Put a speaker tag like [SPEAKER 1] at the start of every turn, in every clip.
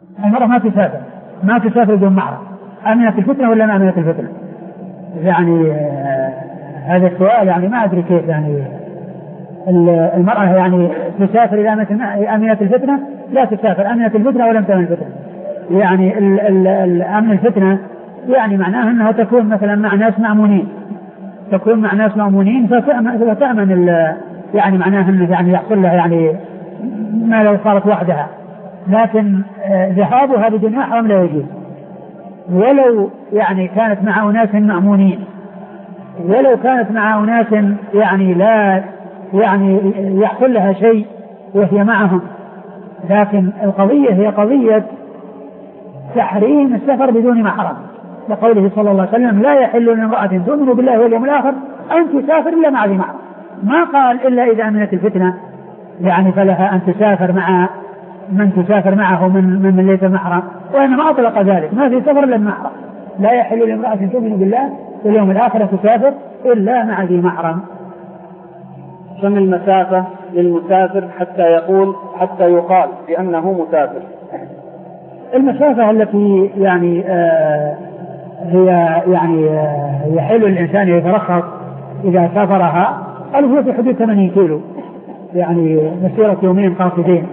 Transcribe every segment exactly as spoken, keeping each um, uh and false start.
[SPEAKER 1] المرأة ما تسافر ما تسافر بدون محرم، أمنة الفتنة ولا ما أمنة الفتنة؟ يعني آه هذا السؤال يعني ما أدري كيف. يعني المرأة يعني تسافر إلى أمنة الفتنة؟ لا تسافر أمنة الفتنة ولم تأمن الفتنة. يعني أمن الفتنة يعني معناه أنها تكون مثلا مع ناس مأمونين، تكون مع ناس مأمونين فتأمن, فتأمن يعني معناه أنه يعني يحصل لها يعني ما لو صارت وحدها. لكن ذهابها بدون محرم لا يجوز، ولو يعني كانت مع أناس مأمونين، ولو كانت مع أناس يعني لا يعني يحصل لها شيء وهي معهم. لكن القضية هي قضية تحريم السفر بدون محرم، لقوله صلى الله عليه وسلم لا يحل لامرأة تؤمن بالله واليوم الآخر أن تسافر إلا مع ذي محرم. ما قال إلا إذا أمنت الفتنة، يعني فلها أن تسافر مع من تسافر معه من من, من ليس محرم، وإنما أطلق ذلك ما في سفر إلا المحرم. لا يحل لامرأة تؤمن بالله واليوم الآخر تسافر إلا مع ذي محرم.
[SPEAKER 2] كم المسافة للمسافر حتى يقول حتى يقال بأنه مسافر؟
[SPEAKER 1] المسافة التي يعني آه هي يعني آه يحل الإنسان يترخص إذا سافرها قال هو في حدود ثمانين كيلو، يعني مسيرة يومين قاصدين.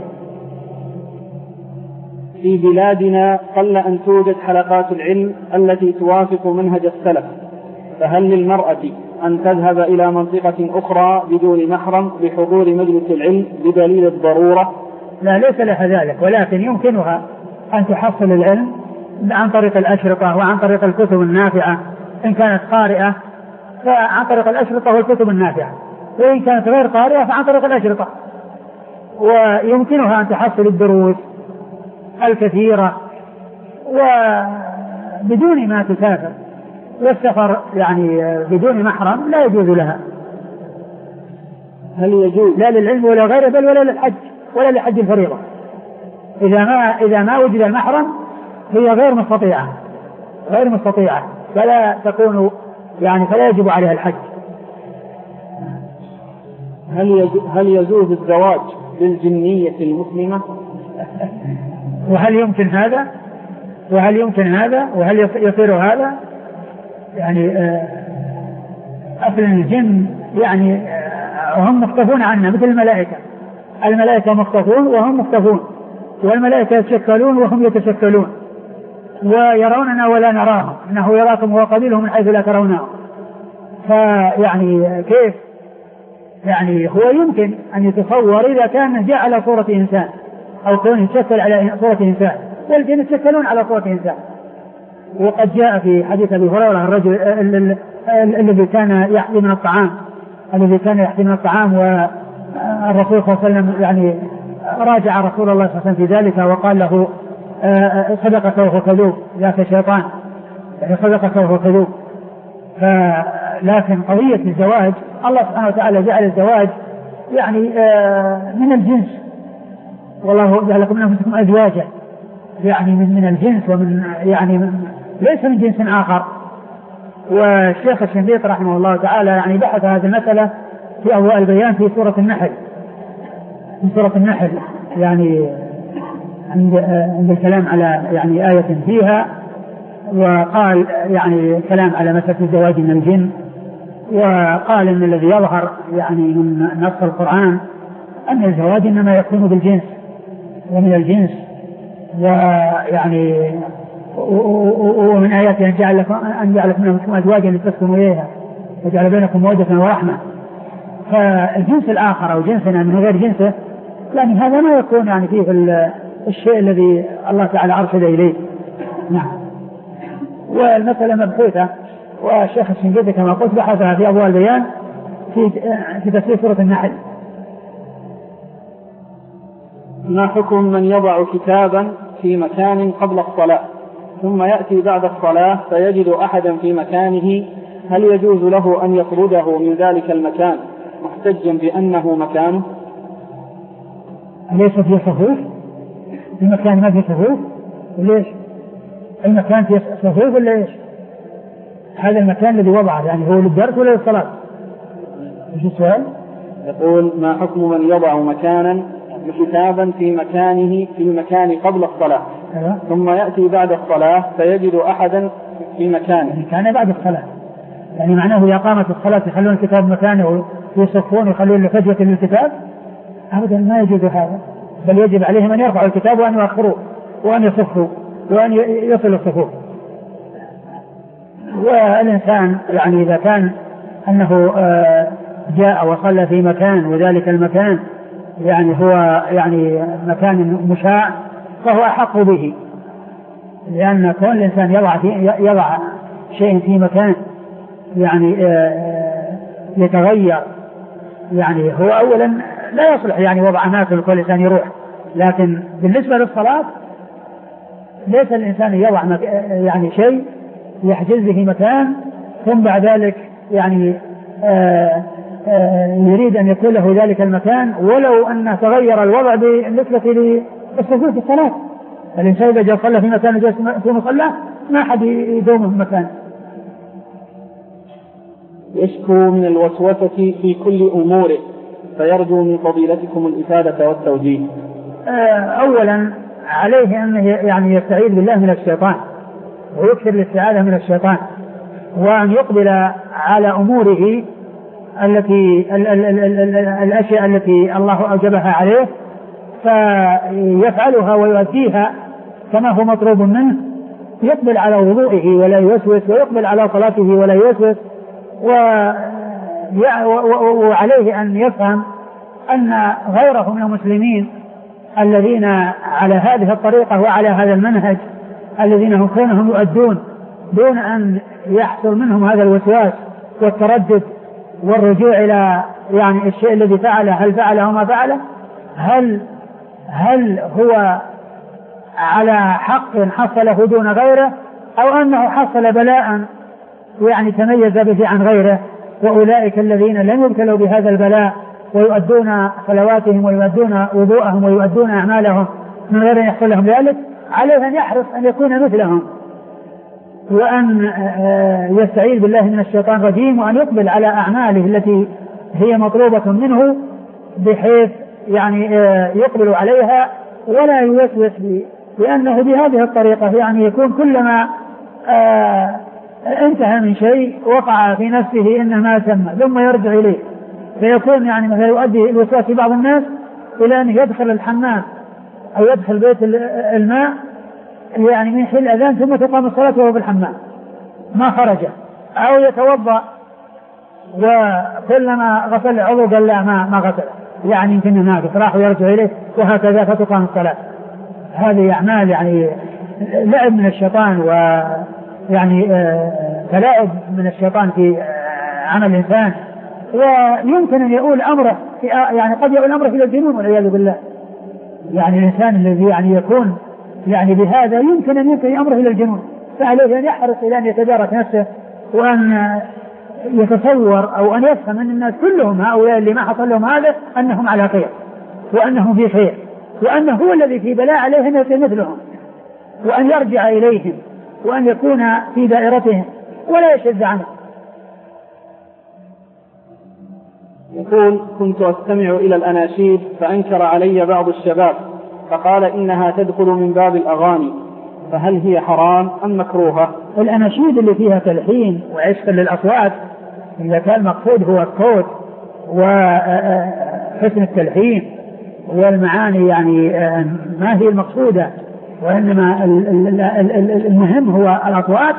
[SPEAKER 2] في بلادنا قل أن توجد حلقات العلم التي توافق منهج السلف، فهل للمرأة أن تذهب إلى منطقة أخرى بدون محرم بحضور مجلس العلم بدليل الضرورة؟
[SPEAKER 1] لا، ليس لها ذلك، ولكن يمكنها أن تحصل العلم عن طريق الأشرطة وعن طريق الكتب النافعة إن كانت قارئة، فعن طريق الأشرطة والكتب النافعة، وإن كانت غير قارئة فعن طريق الأشرطة. ويمكنها أن تحصل الدروس الكثيرة وبدون ما تسافر. والسفر يعني بدون محرم لا يجوز لها.
[SPEAKER 2] هل يجوز
[SPEAKER 1] لا للعلم ولا غيره، بل ولا للحج ولا لحج الفريضة. إذا ما إذا ما وجد المحرم هي غير مستطيعة غير مستطيعة فلا تكون يعني فلا يجب عليها الحج.
[SPEAKER 2] هل هل يجوز الزواج بالجنية المسلمة؟
[SPEAKER 1] وهل يمكن هذا وهل يمكن هذا وهل يصير هذا؟ يعني أصل الجن يعني هم مختفون عنا مثل الملائكة. الملائكة مختفون وهم مختفون، والملائكة يتشكلون وهم يتشكلون، ويروننا ولا نراهم، إنه يراكم هو قبيله من حيث لا ترونه. فيعني كيف يعني هو يمكن أن يتصور إذا كان جاء على صورة إنسان أو كون يتشكل على صورة إنسان، والجن يتشكلون على صورة إنسان. وقد جاء في حديث أبي هريرة الرجل الذي كان يحظي من الطعام الذي كان يحظي من الطعام والرسول صلى الله عليه وسلم يعني راجع رسول الله صلى الله عليه وسلم في ذلك وقال له صدقك وهو كذوب، ذاك شيطان، يعني صدقك وهو كذوب. لكن قضية الزواج الله سبحانه وتعالى جعل الزواج يعني من الجنس، والله جعل لكم من أنفسكم أزواجا، يعني من من الجنس ومن يعني من ليس من جنس آخر. والشيخ الشنقيطي رحمه الله تعالى يعني بحث هذه المسألة في أضواء البيان في سورة النحل في سورة النحل يعني عند عند الكلام على يعني آية فيها، وقال يعني كلام على مسألة الزواج من الجن، وقال إن الذي يظهر يعني من نص القرآن أن الزواج إنما يكون بالجنس ومن الجنس. ويعني ومن آياته أن جعل لكم أن جعل لكم أزواجا لتسكنوا إليها وجعل بينكم مودة ورحمة. فالجنس الآخر أو جنسنا من غير جنسه يعني هذا ما يكون يعني فيه الشيء الذي الله تعالى أرشد إليه. نعم. والمسألة مبحوثة، والشيخ الشنقيطي كما قلت بحثها في أضواء البيان في في تفسير سورة النحل.
[SPEAKER 2] ما حكم من يضع كتابا في مكان قبل الصلاة ثم يأتي بعد الصلاة فيجد أحدا في مكانه، هل يجوز له أن يطرده من ذلك المكان محتجا بأنه مكانه؟
[SPEAKER 1] ليس فيه صفوف؟ المكان ما فيه صفوف؟ ليش؟ المكان فيه صفوف ولا إيش؟ هذا المكان الذي وضعه يعني هو للدرس ولا للصلاة؟ ايش السؤال؟
[SPEAKER 2] يقول ما حكم من يضع مكانا كتابا في مكانه في المكان قبل الصلاة ثم يأتي بعد الصلاة فيجد أحدا في مكانه.
[SPEAKER 1] كان بعد الصلاة يعني معناه إذا قامت الصلاة يخلون الكتاب مكانه ويصفون ويخلون فجوة للكتاب؟ أبدا ما يجوز هذا، بل يجب عليهم أن يرفعوا الكتاب وأن يؤخروه وأن يصفوا وأن يصلوا الصفوف. والإنسان يعني إذا كان أنه جاء وصلى في مكان وذلك المكان يعني هو يعني مكان مشاع فهو أحق به، لأن كون الإنسان يضع, يضع شيء في مكان يعني يتغير يعني هو أولا لا يصلح يعني وضع أماكن كل إنسان يروح، لكن بالنسبة للصلاة ليس الإنسان يضع يعني شيء يحجز في مكان ثم بعد ذلك يعني آآ آآ يريد أن يكون له ذلك المكان ولو أن تغير الوضع بالنسبة للصفوف في الصلاة. الإنسان إذا جاء صلى في مكان وجلس في مصلى ما حد يدومه في مكان.
[SPEAKER 2] يشكو من الوسوسة في كل أموره فيرجو من فضيلتكم الإفادة والتوجيه.
[SPEAKER 1] أولا عليه أن يعني يستعيذ بالله من الشيطان ويكثر الاستعاذة من الشيطان وأن يقبل على أموره التي ال ال ال ال ال الأشياء التي الله أوجبها عليه فيفعلها ويؤديها كما هو مطلوب منه، يقبل على وضوئه ولا يوسوس ويقبل على صلاته ولا يوسوس. وعليه أن يفهم أن غيره من المسلمين الذين على هذه الطريقة وعلى هذا المنهج الذين هم كونهم يؤدون دون أن يحصل منهم هذا الوسواس والتردد والرجوع إلى يعني الشيء الذي فعله هل فعله أو ما فعله، هل هل هو على حق حصله دون غيره أو أنه حصل بلاء يعني تميز به عن غيره. وأولئك الذين لم يبتلوا بهذا البلاء ويؤدون صلواتهم ويؤدون وضوءهم ويؤدون أعمالهم من غير أن يحصل لهم ذلك عليه أن يحرص أن يكون مثلهم وأن يستعيذ بالله من الشيطان الرجيم وأن يقبل على أعماله التي هي مطلوبة منه بحيث يعني يقبل عليها ولا يوسوس به، لأنه بهذه الطريقة يعني يكون كلما انتهى من شيء وقع في نفسه إنما سمى ثم يرجع إليه، فيكون يعني مثلا يؤدي الوسواس في بعض الناس إلى أن يدخل الحمام أو يدخل بيت الماء يعني من حين الأذان ثم تقام الصلاة وهو في الحمام ما خرج، أو يتوضأ وكلما غسل عضو قال لا ما ما غسل يعني يمكن ناقص راح ويرجع إليه وهكذا فتقام الصلاة. هذه أعمال يعني لعب من الشيطان ويعني تلاعب من الشيطان في عمل الإنسان، ويمكن أن يؤول أمره يعني قد يؤول أمره إلى الجنون والعياذ بالله. يعني الإنسان الذي يعني يكون يعني بهذا يمكن أن ينتهي أمره إلى الجنون، فعليه أن يحرص إلى أن يتدارك نفسه وأن يتصور أو أن يفهم أن الناس كلهم هؤلاء اللي ما حصل لهم هذا أنهم على خير وأنهم في خير وأنه هو الذي في بلاء عليهم يكون مثلهم، وأن يرجع إليهم وأن يكون في دائرتهم ولا يشد عنه.
[SPEAKER 2] يقول كنت أستمع إلى الأناشيد فأنكر علي بعض الشباب فقال إنها تدخل من باب الأغاني، فهل هي حرام أم مكروهة؟
[SPEAKER 1] الأناشيد اللي فيها تلحين وعشق للأصوات إذا كان المقصود هو الصوت وحسن التلحين والمعاني يعني ما هي المقصودة وإنما المهم هو الأصوات،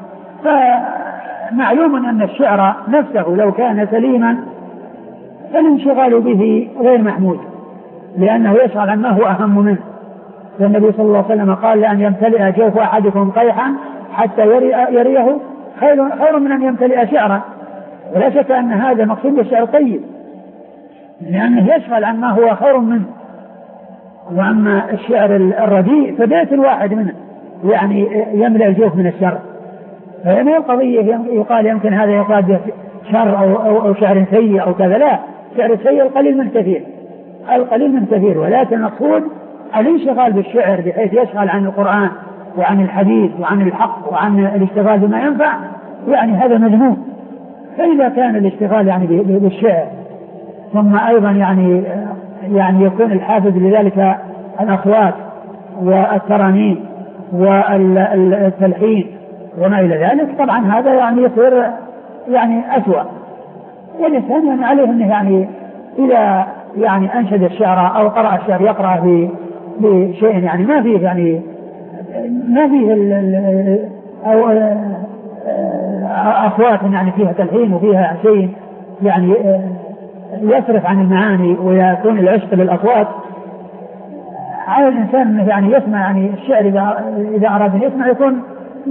[SPEAKER 1] فمعلوم أن الشعر نفسه لو كان سليما فالانشغال به غير محمود لأنه يشغل عن ما هو أهم منه. والنبي صلى الله عليه وسلم قال لأن يمتلئ جوف أحدكم قيحا حتى يريه خير, خير من أن يمتلئ شعرا. ولا شك أن هذا مقصود بالشعر طيب لأنه يشغل عن ما هو خير منه. وأما الشعر الرديء فبيت الواحد منه يعني يملأ الجوف من الشر، فهنا القضية يقال يمكن هذا يقال شر أو, أو, أو شعر سيء أو كذا، لا، شعر السيء القليل من كثير القليل من كثير ولكن المقصود الانشغال بالشعر بحيث يشغل عن القرآن وعن الحديث وعن الحق وعن الاشتغال بما ينفع يعني هذا مذموم. فإذا كان الاشتغال يعني بالشعر ثم أيضا يعني يعني يكون الحافز لذلك الأصوات والترانيم والتلحين وما إلى ذلك، طبعا هذا يعني يصير يعني أسوأ. والإنسان يعني عليه أنه يعني إذا يعني أنشد الشعر أو قرأ الشعر يقرأ بشيء يعني ما فيه يعني ما فيه أو أصوات يعني فيها تلحين وفيها شيء يعني يصرف عن المعاني ويكون العشق للأصوات. على الإنسان يعني يسمع يعني الشعر إذا إذا أراد أن يسمع يكون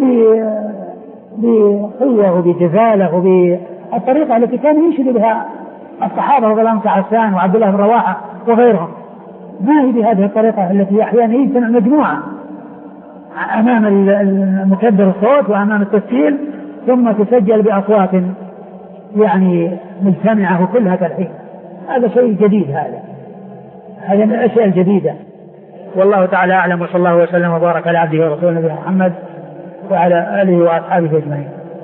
[SPEAKER 1] بقوة وبجزالة وبالطريقة التي كان ينشد بها الصحابة رضي الله عنهم كعسان وعبد الله بن رواحة وغيرهم، ما هي بهذه الطريقة التي أحيانا يجتمع مجموعة أمام المكبر الصوت وأمام التسجيل ثم تسجل بأصوات يعني مجتمعة وكلها تلحين. هذا شيء جديد، هذا هذا من الأشياء الجديدة. والله تعالى أعلم، وصلى الله وسلم وبارك على عبده ورسوله نبينا محمد وعلى آله وأصحابه أجمعين.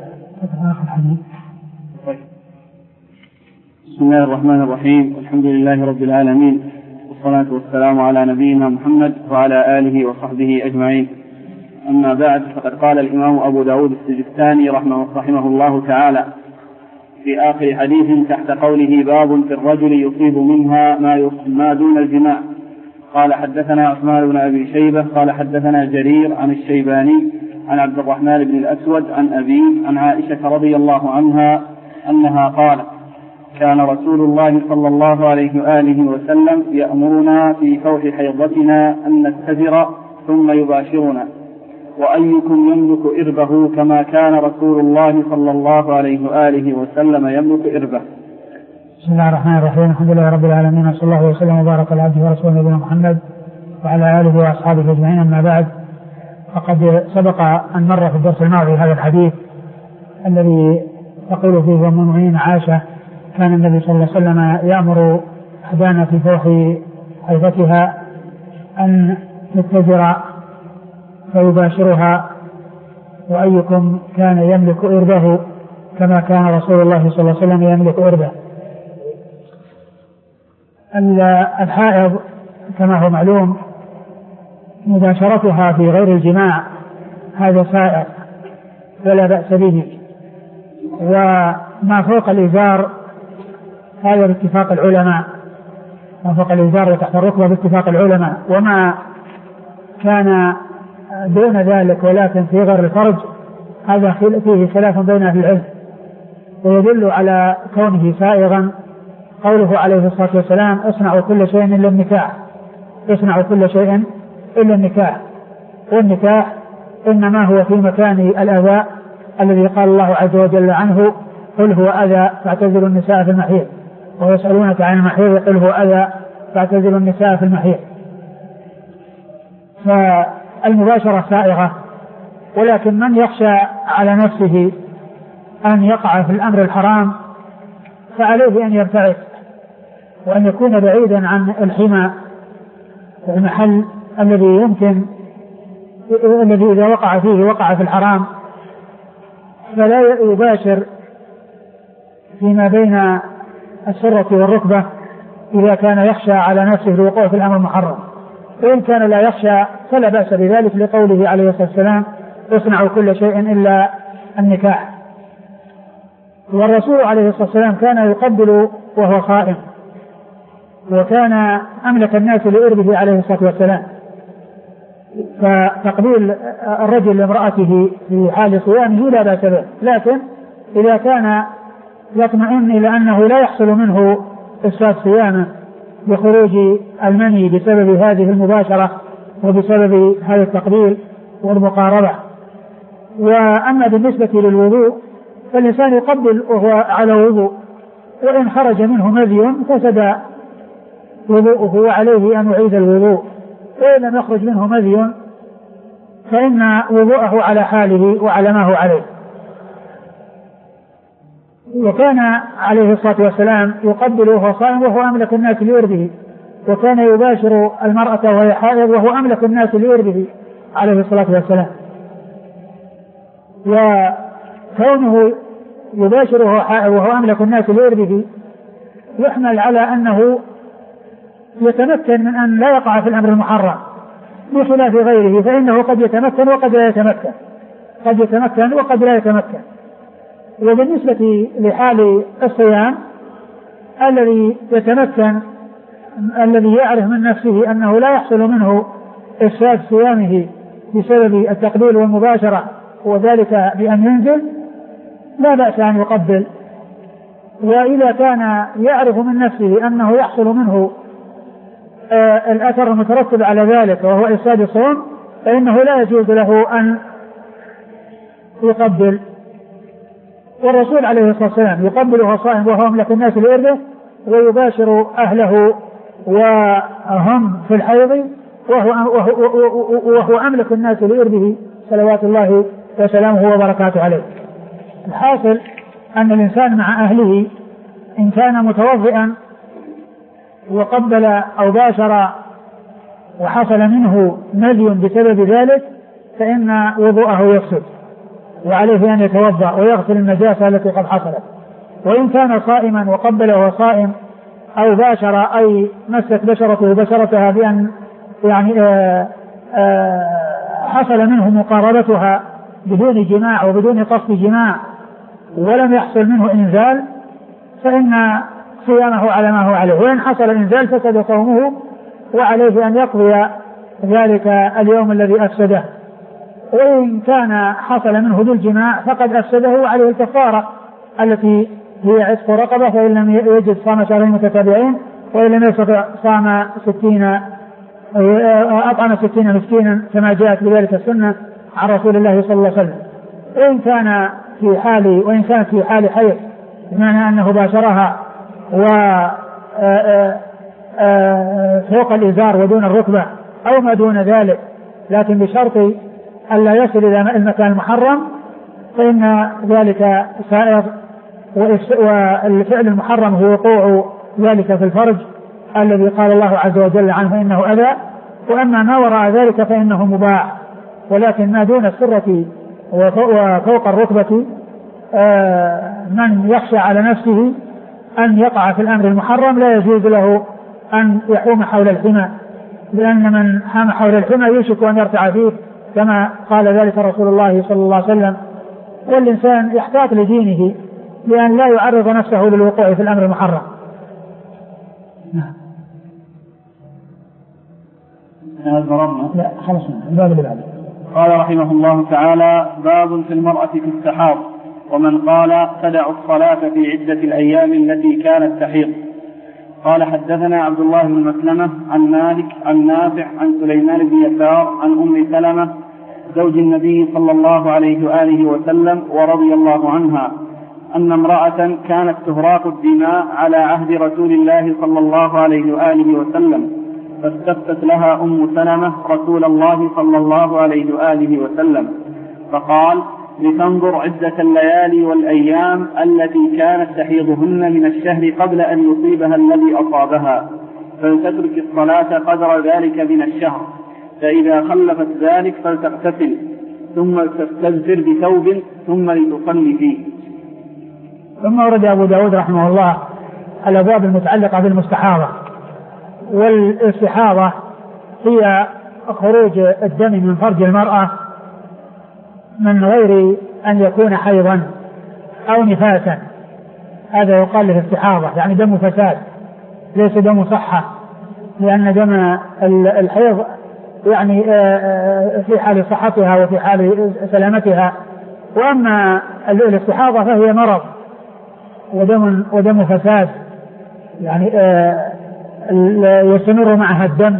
[SPEAKER 2] بسم الله الرحمن الرحيم، والحمد لله رب العالمين، والصلاة والسلام على نبينا محمد وعلى آله وصحبه أجمعين. أما بعد، فقد قال الإمام أبو داود السجستاني رحمه, رحمه الله تعالى في آخر حديث تحت قوله باب في الرجل يصيب منها ما, ما دون الجماع. قال حدثنا عثمان بن أبي شيبة قال حدثنا جرير عن الشيباني عن عبد الرحمن بن الأسود عن أبيه عن عائشة رضي الله عنها أنها قالت كان رسول الله صلى الله عليه وآله وسلم يأمرنا في فوح حيضتنا أن نستتر ثم يباشرنا، وأيكم يملك إربه كما كان رسول الله صلى الله عليه وآله وسلم يملك إربه.
[SPEAKER 1] بسم الله الرحمن الرحيم، الحمد لله رب العالمين، صلى الله وسلم وبارك على عبده ورسوله نبينا محمد وعلى آله وأصحابه أجمعين. أما بعد، فقد سبق أن مر في الدرس الماضي هذا الحديث الذي تقول فيه أم المؤمنين عائشة كان النبي صلى الله عليه وسلم يأمر أحدانا في فوح حيضتها أن تتجر فيباشرها، وأيكم كان يملك إربه كما كان رسول الله صلى الله عليه وسلم يملك إربه. الحائض كما هو معلوم مباشرتها في غير الجماع هذا سائر ولا بأس به، وما فوق الإزار هذا باتفاق العلماء، ما فوق الإزار وتحت الركبة باتفاق العلماء، وما كان دون ذلك ولكن في غير الفرج هذا فيه خلاف بين أهل العلم. ويدل على كونه سائغا قوله عليه الصلاة والسلام اصنعوا كل شيء إلا النكاح، اصنعوا كل شيء إلا النكاح. والنكاح إنما هو في مكان الأذى الذي قال الله عز وجل عنه قل هو أذى فاعتزلوا النساء في المحيض، ويسألونك عن المحيض قل هو أذى فاعتزلوا النساء في المحيض. فالمباشرة سائغة، ولكن من يخشى على نفسه أن يقع في الأمر الحرام فعليه أن يبتعد وأن يكون بعيدا عن الحمى المحل الذي يمكن الذي إذا وقع فيه وقع في الحرام، فلا يباشر فيما بين السرة والركبة إذا كان يخشى على نفسه الوقوع في الأمر المحرم. وإن كان لا يخشى فلا بأس بذلك لقوله عليه الصلاة والسلام اصنعوا كل شيء إلا النكاح. والرسول عليه الصلاة والسلام كان يقبل وهو صائم، وكان أملك الناس لإربه عليه الصلاة والسلام، فتقبيل الرجل لامرأته في حال صيامه لا بأس به، لكن إذا كان يطمئن إلى أنه لا يحصل منه إفساد صيامه بخروج المني بسبب هذه المباشرة وبسبب هذا التقبيل والمقاربة. وأما بالنسبة للوضوء فالإنسان يقبل وهو على وضوء، وإن خرج منه مذي فسد وضوءه وعليه أن يعيد الوضوء، وإن لم يخرج منه مذي فإن وضوءه على حاله وعلى ما هو عليه. وكان عليه الصلاة والسلام يقبل وهو صائم وهو أملك الناس لإربه، وكان يباشر المرأة وهي حائض وهو أملك الناس لإربه عليه الصلاة والسلام. وكونه يباشر وهو حائض وهو أملك الناس لإربه يحمل على أنه يتمكن من أن لا يقع في الأمر المحرم بخلاف غيره، فإنه قد يتمكن وقد لا يتمكن، قد يتمكن وقد لا يتمكن. وبالنسبة لحال الصيام الذي يتمكن، الذي يعرف من نفسه أنه لا يحصل منه إفساد صيامه بسبب التقبيل والمباشرة وذلك بأن ينزل، لا بأس أن يقبل. وإذا كان يعرف من نفسه أنه يحصل منه آه الأثر المترتب على ذلك وهو إفساد الصوم، فإنه لا يجوز له أن يقبل. والرسول عليه الصلاة والسلام يقبل وهو صائم وهو أملك الناس لإربه، ويباشر أهله وهم في الحيض وهو, وهو, وهو أملك الناس لإربه صلوات الله وسلامه وبركاته عليه. الحاصل أن الإنسان مع أهله إن كان متوضئا وقبل أو باشر وحصل منه مذي بسبب ذلك فإن وضوءه يفسد، وعليه أن يتوضأ ويغسل النجاسة التي قد حصلت. وإن كان صائما وقبل وهو صائم أو باشر أي مست بشرته بشرتها بأن يعني آآ آآ حصل منه مقاربتها بدون جماع وبدون قصد جماع ولم يحصل منه إنزال، فإن صيامه على ما هو عليه. وإن حصل إنزال فسد صومه، وعليه أن يقضي ذلك اليوم الذي أفسده. وإن كان حصل منه بالجماع فقد أفسده وعليه الكفارة التي هي عتق رقبة، فإن لم يجد صام شهرين متتابعين، وإن لم يستطع صام ستين أطعم ستين مسكينا كما جاءت بذلك السنة عن رسول الله صلى الله عليه وسلم. وإن كان في حال وإن كانت في حال حيض بمعنى أنه باشرها وفوق الإزار ودون الركبة أو ما دون ذلك، لكن بشرط ألا يصل إلى المكان المحرم، فإن ذلك سائر. والفعل المحرم هو وقوع ذلك في الفرج الذي قال الله عز وجل عنه إنه أذى. وأما ما وراء ذلك فإنه مباح، ولكن ما دون السرة وفوق الركبة من يخشى على نفسه أن يقع في الأمر المحرم لا يجوز له أن يحوم حول الحمى، لأن من حام حول الحمى يوشك أن يرتع فيه كما قال ذلك رسول الله صلى الله عليه وسلم. والإنسان يحتاط لدينه لأن لا يعرض نفسه للوقوع في الأمر المحرم. لا خلصنا الباب اللي بعده.
[SPEAKER 2] قال رحمه الله تعالى: باب في المرأة في السحاب، ومن قال تدع الصلاة في عدة الأيام التي كانت تحيض. قال: حدثنا عبد الله بن مسلمة عن مالك عن نافع عن سليمان بن يسار عن أم سلمة زوج النبي صلى الله عليه وآله وسلم ورضي الله عنها أن امرأة كانت تهراق الدماء على عهد رسول الله صلى الله عليه وآله وسلم، فاستفتت لها أم سلمة رسول الله صلى الله عليه وآله وسلم فقال: لتنظر عدة الليالي والأيام التي كانت تحيضهن من الشهر قبل أن يصيبها الذي أصابها، فلتترك الصلاة قدر ذلك من الشهر، فإذا خلفت ذلك فلتغتسل ثم تستغفر بثوب ثم لتصلي فيه.
[SPEAKER 1] ثم ورد أبو داود رحمه الله الأبواب المتعلقة بالمستحاضة. والاستحاضة هي خروج الدم من فرج المرأة من غير أن يكون حيضا أو نفاسا، هذا يقال له استحاضة، يعني دم فساد ليس دم صحة، لأن دم الحيض يعني في حال صحتها وفي حال سلامتها، وأما الاستحاضة فهي مرض ودم, ودم فساد، يعني يستمر معها الدم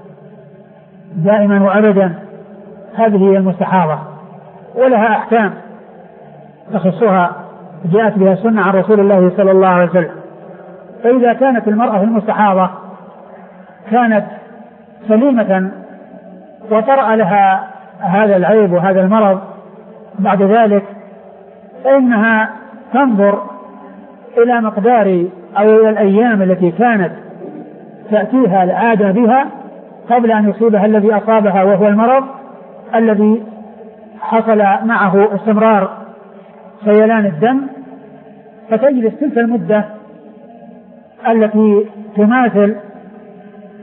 [SPEAKER 1] دائما وأبدا. هذه هي المستحاضة، ولها أحكام تخصها جاءت بها السنة عن رسول الله صلى الله عليه وسلم. فإذا كانت المرأة في المستحاضة كانت سليمة وطرأ لها هذا العيب وهذا المرض بعد ذلك، فإنها تنظر إلى مقدار أو إلى الأيام التي كانت تأتيها العادة بها قبل أن يصيبها الذي أصابها وهو المرض الذي حصل معه استمرار سيلان الدم، فتجلس تلك المدة التي تماثل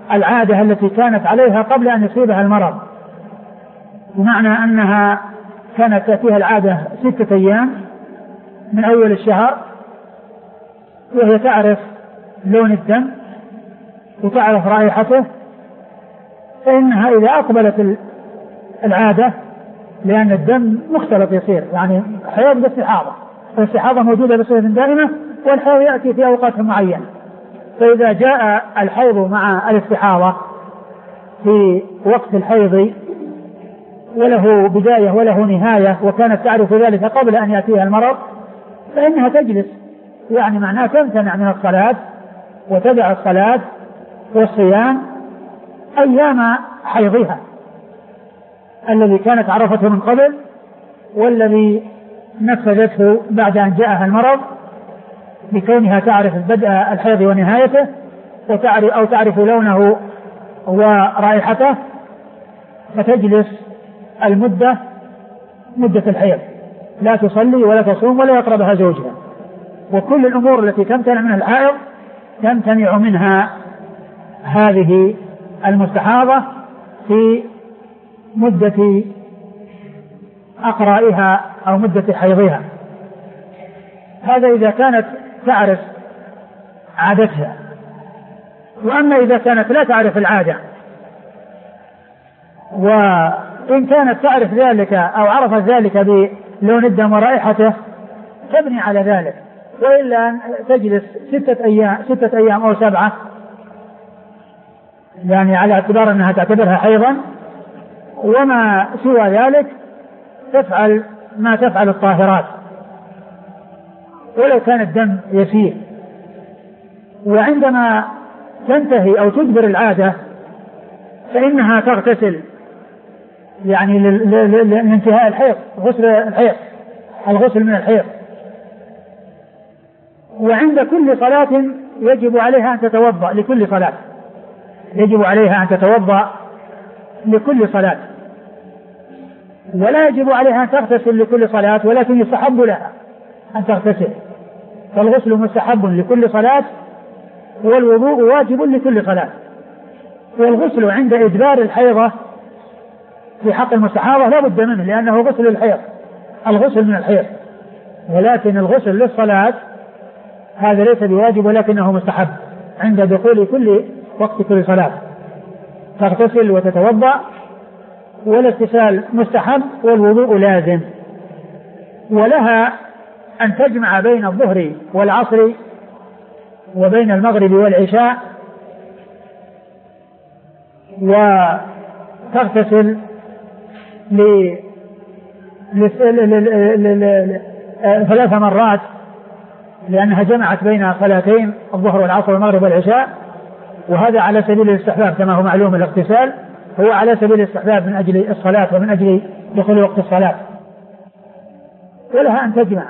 [SPEAKER 1] العادة التي كانت عليها قبل أن يصيبها المرض، بمعنى أنها كانت تأتيها العادة ستة أيام من أول الشهر، وهي تعرف لون الدم وتعرف رائحته، فإنها إذا أقبلت العادة، لأن الدم مختلط يصير، يعني حيض باستحاضة، والاستحاضة موجودة بصفة دائمة، والحيض يأتي في أوقات معينة، فإذا جاء الحيض مع الاستحاضة في وقت الحيض وله بداية وله نهاية، وكانت تعرف ذلك قبل أن يأتيها المرض، فإنها تجلس، يعني معناه تمتنع من الصلاة وتدع الصلاة والصيام أيام حيضها الذي كانت عرفته من قبل، والذي نفذته بعد أن جاءها المرض، بكونها تعرف بدء الحيض ونهايته، وتعرف أو تعرف لونه ورائحته، فتجلس المدة مدة الحيض، لا تصلي ولا تصوم ولا يقربها زوجها، وكل الأمور التي تمتنع منها الحائض تمتنع منها هذه المستحاضة في مدة أقرائها أو مدة حيضها. هذا إذا كانت تعرف عادتها. وأما إذا كانت لا تعرف العادة، وإن كانت تعرف ذلك أو عرفت ذلك بلون الدم ورائحته تبني على ذلك، وإلا أن تجلس ستة أيام ستة أيام أو سبعة، يعني على اعتبار أنها تعتبرها حيضا، وما سوى ذلك تفعل ما تفعل الطاهرات ولو كان الدم يسير. وعندما تنتهي أو تجبر العادة فإنها تغتسل، يعني لانتهاء الحيض، غسل الحيض، الغسل من الحيض. وعند كل صلاة يجب عليها أن تتوضأ لكل صلاة، يجب عليها أن تتوضأ لكل صلاة، ولا يجب عليها أن تغتسل لكل صلاة، ولكن يستحب لها أن تغتسل، فالغسل مستحب لكل صلاة، والوضوء واجب لكل صلاة. والغسل عند إدبار الحيضة في حق المستحاضة لا بد منه، لأنه غسل الحيض، الغسل من الحيض، ولكن الغسل للصلاة هذا ليس بواجب ولكنه مستحب عند دخول كل وقت كل صلاة، تغتسل وتتوضأ، والاغتسال مستحب والوضوء لازم. ولها أن تجمع بين الظهر والعصر وبين المغرب والعشاء، وتغتسل ثلاث مرات، لأنها جمعت بين صلاتين الظهر والعصر والمغرب والعشاء، وهذا على سبيل الاستحباب كما هو معلوم. الاغتسال هو على سبيل الاستحباب من أجل الصلاة ومن أجل دخول وقت الصلاة. ولها أن تجمع،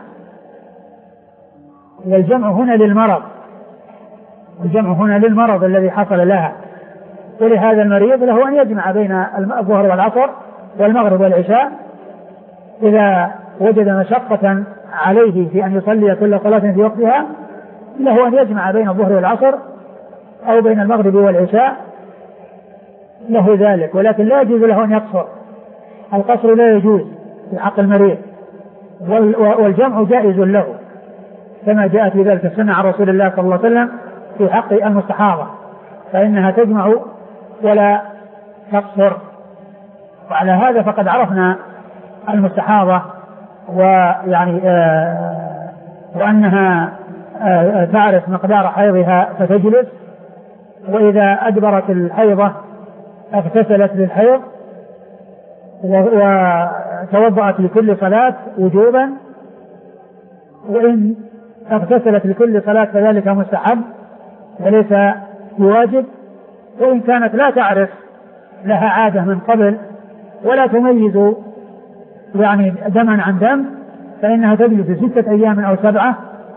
[SPEAKER 1] والجمع هنا للمرض، الجمع هنا للمرض الذي حصل لها، ولهذا المريض له أن يجمع بين الظهر والعصر والمغرب والعشاء إذا وجد مشقة عليه في أن يصلي كل صلاة في وقتها، له أن يجمع بين الظهر والعصر أو بين المغرب والعشاء، له ذلك، ولكن لا يجوز له أن يقصر، القصر لا يجوز في حق المريض، والجمع جائز له كما جاءت بذلك السنة عن رسول الله صلى الله عليه وسلم في حق المستحاضة، فإنها تجمع ولا تقصر. وعلى هذا فقد عرفنا المستحاضة، ويعني آه وأنها آه تعرف مقدار حيضها فتجلس، وإذا أدبرت الحيضة اغتسلت للحيض وتوضأت لكل صلاة وجوبا، وإن اغتسلت لكل صلاة فذلك مستحب وليس بواجب. وإن كانت لا تعرف لها عادة من قبل ولا تميز يعني دما عن دم، فإنها تجلس ستة أيام أو سبعة،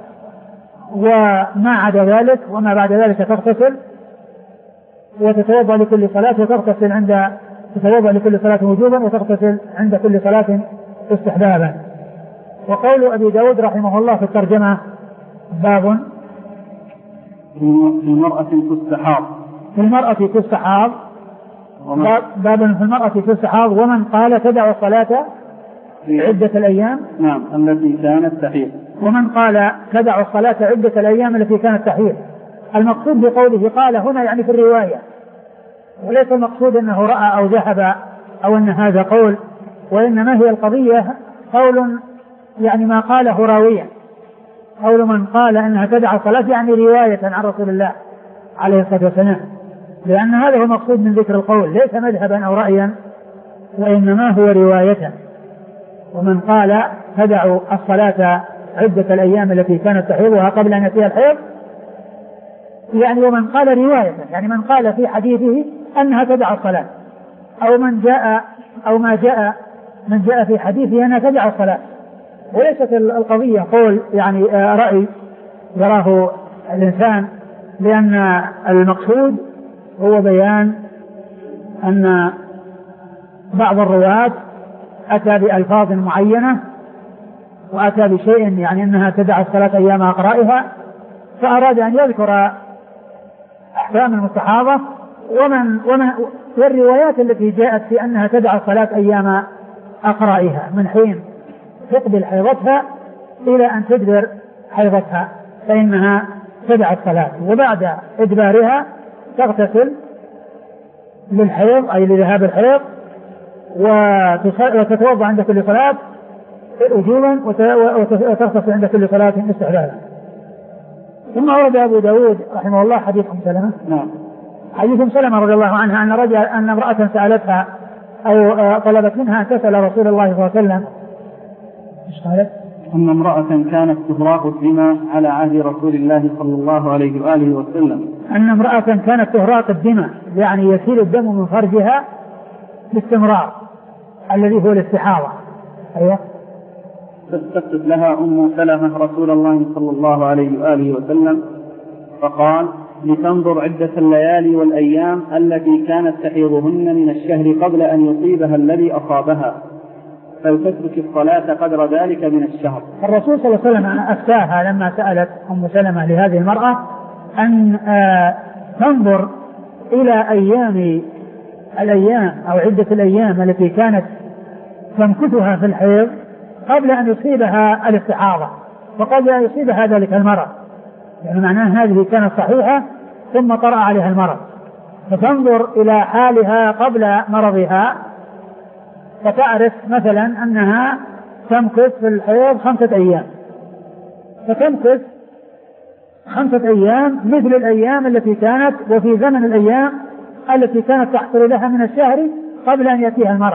[SPEAKER 1] وما عدا ذلك وما بعد ذلك تغتسل وتتوضأ لكل صلاة، وتغتسل عند تتوضأ لكل صلاة وجوبا، وتغتسل عند كل صلاة استحبابا. وقول أبي داود رحمه الله في الترجمة: باب
[SPEAKER 2] في مرأة تستحاض
[SPEAKER 1] في المرأة تستحاض، باب في المرأة تستحاض ومن قال تدع الصلاة عدة الأيام.
[SPEAKER 2] نعم التي كانت تحيض.
[SPEAKER 1] ومن قال تدع الصلاة عدة الأيام التي كانت تحيض. المقصود بقوله قال هنا يعني في الرواية، وليس المقصود أنه رأى أو ذهب أو أن هذا قول، وإنما هي القضية قول يعني ما قاله راويا، قول من قال أنها تدع الصلاة يعني رواية عن رسول الله عليه الصلاة والسلام، لأن هذا هو المقصود من ذكر القول، ليس مذهبا أو رأيا وإنما هو رواية. ومن قال تدع الصلاة عدة الأيام التي كانت تحيضها قبل أن يأتيها الحيض يعني ومن قال رواية يعني من قال في حديثه أنها تدع الصلاة، أو من جاء أو ما جاء من جاء في حديثه أنها تدع الصلاة، وليست القضية قول يعني رأي يراه الإنسان، لأن المقصود هو بيان أن بعض الرواة أتى بألفاظ معينة وأتى بشيء يعني أنها تدع الصلاة أيام أقرائها، فأراد أن يذكر أحكام المستحاضة ومن ومن والروايات التي جاءت في أنها تدع الصلاة أيام أقرائها من حين تقبل حيضتها إلى أن تدبر حيضتها فإنها تدع الصلاة، وبعد إدبارها تغتسل للحيض أي لذهاب الحيض وتتوضأ عند كل صلاة وجوبا وتغتسل عند كل صلاة استحبابا. ثم ورد أبو داود رحمه الله حديث أم سلمة.
[SPEAKER 2] نعم.
[SPEAKER 1] حديث أم سلمة رضي الله عنها أن رجل أن امرأة سألتها أو طلبت منها أن تسأل رسول الله صلى الله عليه وسلم. إيش قالت؟
[SPEAKER 2] أن امرأة كانت تهراق الدماء على عهد رسول الله صلى الله عليه وآله وسلم.
[SPEAKER 1] أن امرأة كانت تهراق الدماء يعني يسيل الدم من فرجها باستمرار الذي هو الاستحاضة. أيوة.
[SPEAKER 2] فاستفتت لها أم سلمة رسول الله صلى الله عليه وآله وسلم فقال لتنظر عدة الليالي والأيام التي كانت تحيضهن من الشهر قبل أن يصيبها الذي أصابها فلتترك الصلاة قدر ذلك من الشهر.
[SPEAKER 1] الرسول صلى الله عليه وسلم أفتاها لما سألت أم سلمة لهذه المرأة أن تنظر إلى أيام الأيام أو عدة الأيام التي كانت تمكثها في الحيض قبل أن يصيبها الاستحاضة وقبل أن يصيبها ذلك المرض، يعني معناه هذه كانت صحيحة ثم طرأ عليها المرض، فتنظر إلى حالها قبل مرضها فتعرف مثلا أنها تمكث في الحيض خمسة أيام، فتمكث خمسة أيام مثل الأيام التي كانت وفي زمن الأيام التي كانت تحصل لها من الشهر قبل أن يأتيها المرض.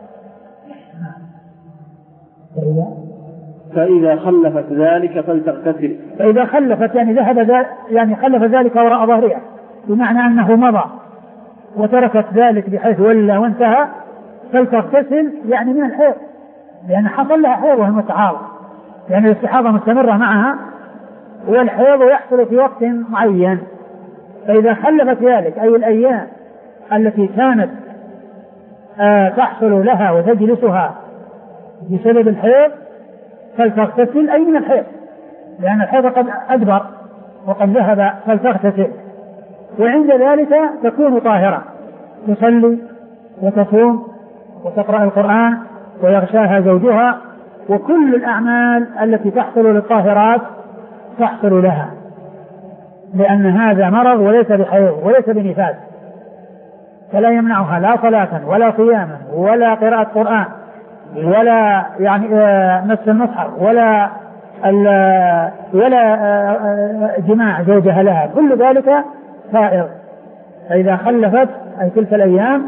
[SPEAKER 2] فإذا خلفت ذلك فلتغتسل.
[SPEAKER 1] فإذا خلفت يعني ذهب ذلك يعني خلف ذلك وراء ظهرها، بمعنى أنه مضى وتركت ذلك بحيث ولى وانتهى، فلتغتسل يعني من الحيض، لأن حصل لها حيض وهي مستحاضة، يعني الاستحاضة مستمرة معها والحيض يحصل في وقت معين. فإذا خلفت ذلك أي الأيام التي كانت آه تحصل لها وتجلسها بسبب الحيض فلتغتسل أي من الحيض، لأن الحيض قد أدبر وقد ذهب، فلتغتسل، وعند ذلك تكون طاهرة تصلي وتصوم وتقرأ القرآن ويغشاها زوجها، وكل الأعمال التي تحصل للطاهرات تحصل لها، لأن هذا مرض وليس بحيض وليس بنفاس، فلا يمنعها لا صلاة ولا صياما ولا قراءة قرآن ولا يعني مس المصحف ولا ولا جماع زوجها لها، كل ذلك فائض. فإذا خلفت أي تلك الأيام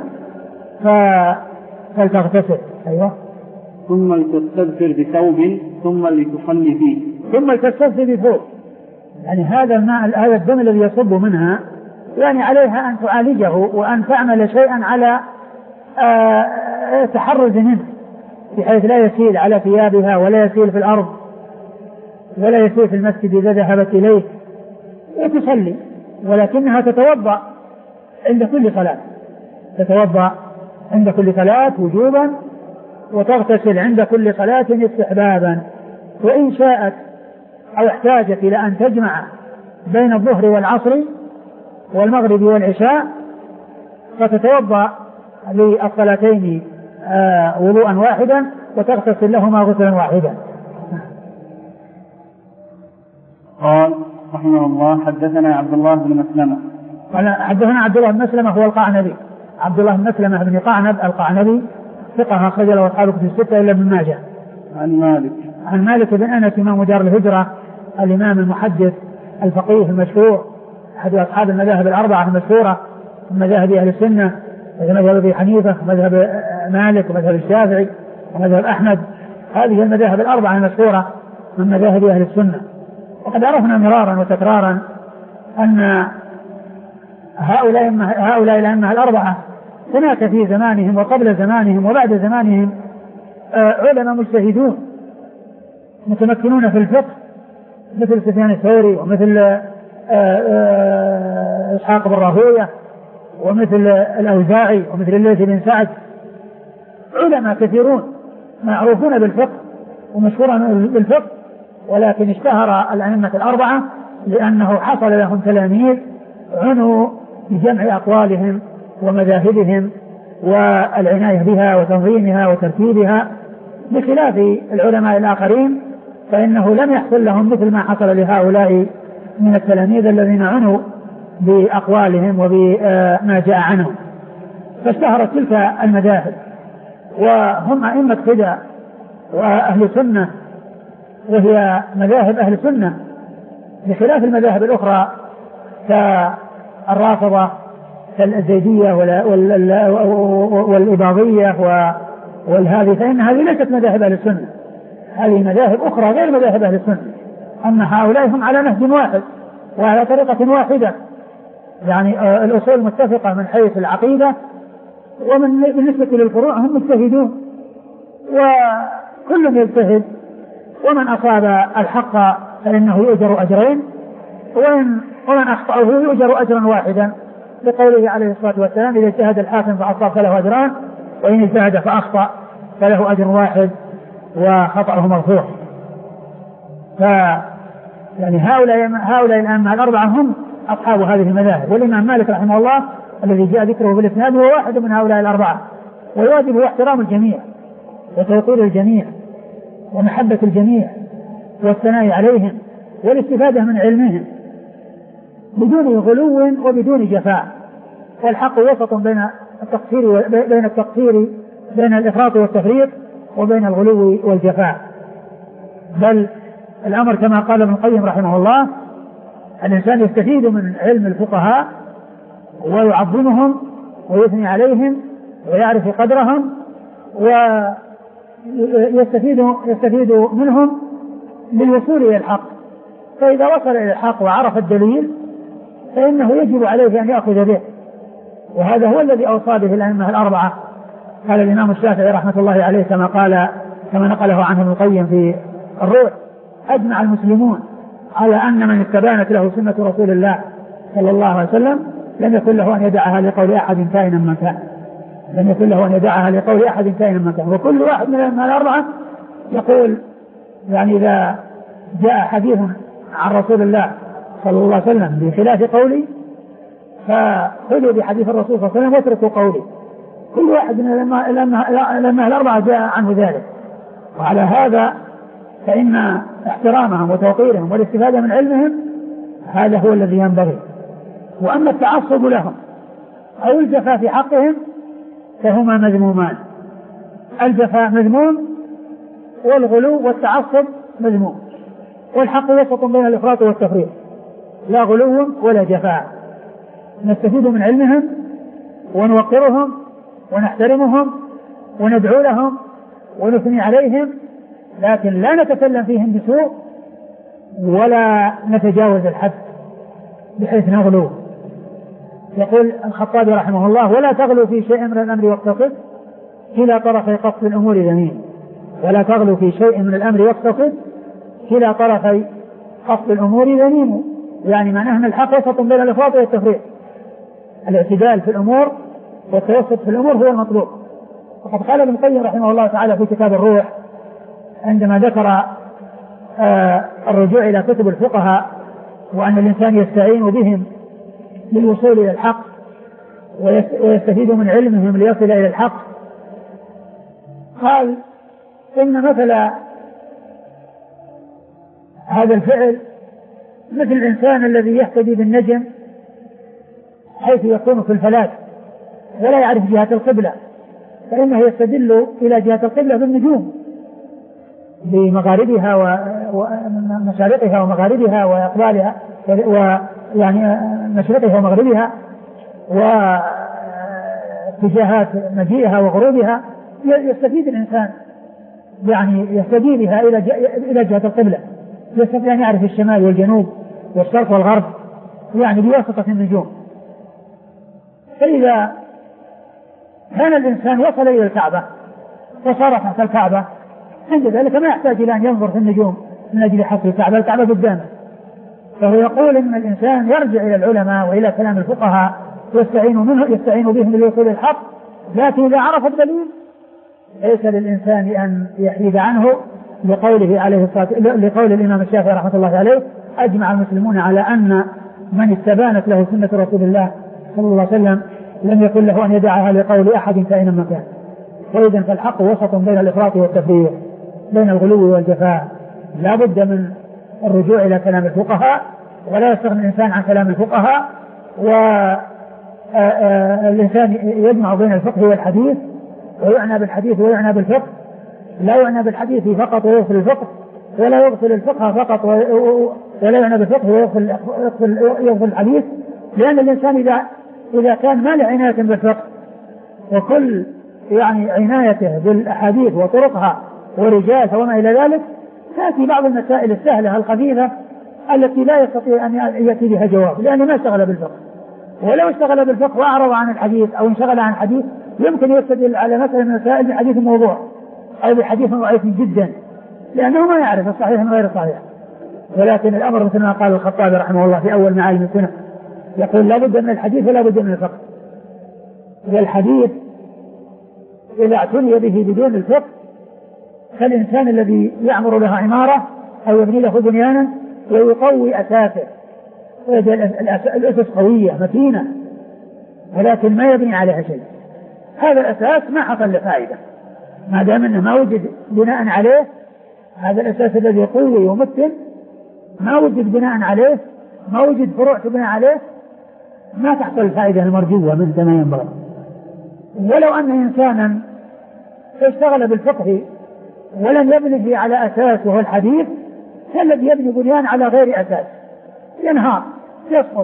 [SPEAKER 1] فلتغتسل. أيوة.
[SPEAKER 2] ثم لتستغفر بثوب ثم لتصلي فيه.
[SPEAKER 1] ثم لتستغفر بثوب، يعني هذا الماء هذا الدم الذي يصب منها يعني عليها أن تعالجه وأن تعمل شيئا على آه تحرز منه بحيث لا يسيل على ثيابها ولا يسيل في الأرض ولا يسيل في المسجد إذا ذهبت إليه، وتصلي، ولكنها تتوضأ عند كل صلاة، تتوضأ عند كل صلاة وجوبا وتغتسل عند كل صلاة استحبابا، وإن شاءت أو احتاجت إلى أن تجمع بين الظهر والعصر والمغرب والعشاء فتتوضأ للصلاتين آه وضوءا واحدا وتغتسل لهما غسلا واحدا.
[SPEAKER 2] قال رحمه الله حدثنا عبد الله بن مسلمة.
[SPEAKER 1] قال حدثنا عبد الله بن مسلمة هو القعنبي، عبد الله بن مسلمة بن قعنب القعنبي ثقة أخرج له أصحاب الكتب الستة إلا ابن ماجه.
[SPEAKER 2] عن مالك
[SPEAKER 1] عن مالك بن أنس إمام دار الهجرة الإمام المحدث الفقيه المشهور أحد أصحاب المذاهب الأربعة المشهورة من مذاهب أهل السنة، مذهب أبي حنيفة ومذهب مالك ومذهب الشافعي ومذهب أحمد. هذه المذاهب الأربعة المشهورة من مذاهب أهل السنة. وقد عرفنا مرارا وتكرارا أن هؤلاء هؤلاء الأئمة الأربعة هناك في زمانهم وقبل زمانهم وبعد زمانهم علماء مجتهدون متمكنون في الفقه مثل سفيان الثوري ومثل إسحاق بن راهويه ومثل الأوزاعي ومثل الليث بن سعد، علماء كثيرون معروفون بالفقه ومشهورون بالفقه، ولكن اشتهر الأئمة الأربعة لأنه حصل لهم تلاميذ عنوا بجمع أقوالهم ومذاهبهم والعناية بها وتنظيمها وترتيبها، بخلاف العلماء الآخرين فإنه لم يحصل لهم مثل ما حصل لهؤلاء من التلاميذ الذين عنوا بأقوالهم وبما جاء عنهم. فاشتهرت تلك المذاهب وهم أئمة هدى وأهل سنة، وهي مذاهب أهل سنة بخلاف المذاهب الأخرى كالرافضة كالزيدية والإباضية والهذه، فإن هذه ليست مذاهب أهل السنة، هذه مذاهب أخرى غير مذاهب أهل السنة. أما هؤلاء هم على نهج واحد وعلى طريقة واحدة، يعني الأصول متفقة من حيث العقيدة، ومن بالنسبة للفروع هم مجتهدون وكل يجتهد، ومن أصاب الحق فإنه يؤجر أجرين ومن أخطأه يؤجر أجرا واحدا، لقوله عليه الصلاة والسلام إذا اجتهد الحاكم فأصاب فله أجران وإن اجتهد فأخطأ فله أجر واحد وخطأه مغفور. ف يعني هؤلاء هؤلاء الأئمة الأربعة هم أصحاب هذه المذاهب، والإمام مالك رحمه الله الذي جاء ذكره بالإسناد هو واحد من هؤلاء الأربعة، ويواجب احترام الجميع وتوقير الجميع ومحبة الجميع والثناء عليهم والاستفادة من علمهم بدون غلو وبدون جفاء. والحق وسط بين التقصير بين التقصير بين الإفراط والتفريط وبين الغلو والجفاء. بل الأمر كما قال ابن القيم رحمه الله الإنسان يستفيد من علم الفقهاء ويعظمهم ويثني عليهم ويعرف قدرهم ويستفيد يستفيد منهم للوصول إلى الحق. فإذا وصل إلى الحق وعرف الدليل فإنه يجب عليه أن يأخذ به، وهذا هو الذي أوصى به الأئمة الأربعة. قال الإمام الشافعي رحمة الله عليه كما قال كما نقله عنه ابن القيم في الروح: أجمع المسلمون على أن من استبانت له سنة رسول الله صلى الله عليه وسلم لم يكن له أن يدعها لقول أحد كائنا من كان، لم يكن له أن يدعها لقول أحد كائنا من كان. وكل واحد من الأئمة الأربعة يقول يعني إذا جاء حديث عن رسول الله صلى الله عليه وسلم بخلاف قولي فخذوا بحديث الرسول صلى الله عليه وسلم واتركوا قولي. كل واحد من الأئمة الأربعة جاء عنه ذلك. وعلى هذا فإن احترامهم وتوقيرهم والاستفادة من علمهم هذا هو الذي ينبغي. وأما التعصب لهم أو الجفاء في حقهم فهما مذمومان. الجفاء مذموم والغلو والتعصب مذموم، والحق وسط بين الإفراط والتفريط، لا غلو ولا جفاء. نستفيد من علمهم ونوقرهم ونحترمهم وندعو لهم ونثني عليهم، لكن لا نتكلم فيهم بسوء ولا نتجاوز الحد بحيث نغلو. يقول الخطابي رحمه الله: ولا تغلو في شيء من الأمر واقتصد كلا طرفي قصد الأمور ذميم. ولا تغلو في شيء من الأمر واقتصد كلا طرفي قصد الأمور ذميم. يعني معناه أن الحق وسط بين الإفراط والتفريط، الاعتدال في الأمور والتوسط في الأمور هو المطلوب. وقد قال ابن القيم رحمه الله تعالى في كتاب الروح عندما ذكر آه الرجوع إلى كتب الفقهاء وأن الإنسان يستعين بهم للوصول إلى الحق ويستفيد من علمهم ليصل إلى الحق. قال إن مثل هذا الفعل مثل الإنسان الذي يهتدي بالنجم حيث يكون في الفلاة ولا يعرف جهة القبلة، فإنه يستدل إلى جهة القبلة بالنجوم بمغاربها ومشارقها ومغاربها وإقبالها ويعني مشرقها ومغربها واتجاهات مجيئها وغروبها، يستفيد الإنسان يعني يهتدي بها إلى جهة القبلة، يستطيع أن يعرف الشمال والجنوب والشرق والغرب يعني بواسطة النجوم. فإذا كان الإنسان وصل إلى الكعبة وصار تحت الكعبة عند ذلك ما يحتاج إلى أن ينظر في النجوم من أجل حصر الكعبة، الكعبة قدامه. فهو يقول إن الإنسان يرجع إلى العلماء وإلى كلام الفقهاء يستعين منه يستعين بهم للوصول الحق، لكن إذا عرف الدليل ليس للإنسان أن يحيد عنه، لقوله عليه الصلاة لقول الإمام الشافعي رحمة الله عليه: أجمع المسلمون على أن من استبانت له سنة رسول الله صلى الله عليه وسلم لم يكن له أن يدعها لقول أحد كائنا مكان. وإذن فالحق وسط بين الإفراط والتفريط، بين الغلو والجفاء، لا بد من الرجوع إلى كلام الفقهاء ولا يستغني الإنسان عن كلام الفقهاء. والإنسان يجمع بين الفقه والحديث، ويعنى بالحديث ويعنى بالفقه، لا يعنى بالحديث فقط ويغفل الفقه، ولا يغفل الفقه فقط ولا يعنى بالفقه ويغفل الحديث، لأن الإنسان إذا إذا كان ما له عناية بالفقه وكل يعني عنايته بالأحاديث وطرقها ورجالها وما إلى ذلك، تأتي بعض المسائل السهلة الخفيفة التي لا يستطيع أن يأتي بها جواب لأنه ما اشتغل بالفقه. ولو اشتغل بالفقه وأعرض عن الحديث أو انشغل عن الحديث يمكن يستدل على مسألة من مسائل بحديث موضوع أو بحديث ضعيف جدا لأنه ما يعرف الصحيح من غير الصحيح. ولكن الأمر مثل ما قال الخطابي رحمه الله في أول معالم السنة، يقول لا بد من الحديث ولا بد من الفقه. والحديث إذا اعتني به بدون الفقه كالإنسان الذي يعمر له عمارة أو يبني له بنيانا ويقوي أساسه، الأساس قوية متينة ولكن ما يبني عليها شيء، هذا الأساس ما حصل لفائدة ما دام أنه ما وجد بناء عليه. هذا الأساس الذي قوي ومتن ما وجد بناء عليه، ما وجد فروع تبنى عليه، ما تحصل الفائدة المرجوة من كما ينبغي. ولو أن إنسانا اشتغل بالفقه ولم يبني على أساس وهو الحديث كالذي يبني بنيان على غير أساس ينهار يسقط.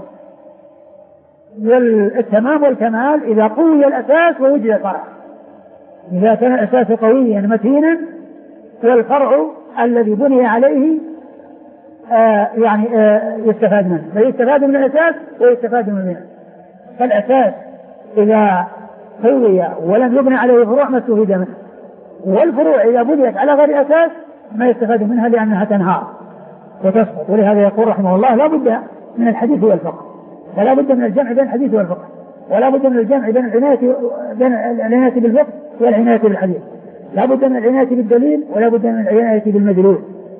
[SPEAKER 1] والتمام والكمال إذا قوي الأساس ووجد الفرع، إذا كان الأساس قويا متينا والفرع الذي بني عليه آه يعني آه يستفاد منه، فيستفاد من الأساس ويستفاد من البناء. فالأساس إذا قوي ولم يبنى عليه فروع ما استفيد منه، والفروع إذا بنيت على غير أساس ما يستفاد منها لأنها تنهار وتسقط. ولهذا يقول رحمه الله لا بد من الحديث والفقه، ولا بد من الجمع بين الحديث والفقه، ولا بد من الجمع بين العناية بين العناية بالفقه والعناية بالحديث، لا بد من العناية بالدليل ولا بد من العناية بالمدلول.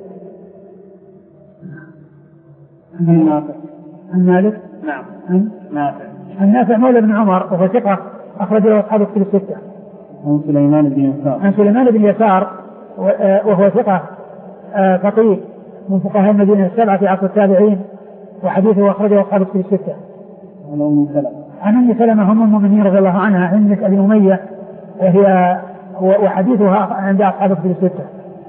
[SPEAKER 1] عن مالك
[SPEAKER 2] نعم
[SPEAKER 1] عن
[SPEAKER 2] نافع
[SPEAKER 1] عن نافع مولى بن عمر وهو ثقة أخرج له أصحاب الكتب الستة.
[SPEAKER 2] عن سليمان بن يسار
[SPEAKER 1] عن سليمان بن يسار وهو ثقة فقيه من فقهاء المدينة السبعة في عصر التابعين، وحديثه أخرجه أصحاب الكتب الستة.
[SPEAKER 2] عن أم سلمة
[SPEAKER 1] عن أم سلمة أم المؤمنين رضي الله عنها عند أبي أمية، وهي وحديثها عند أصحاب الكتب الستة.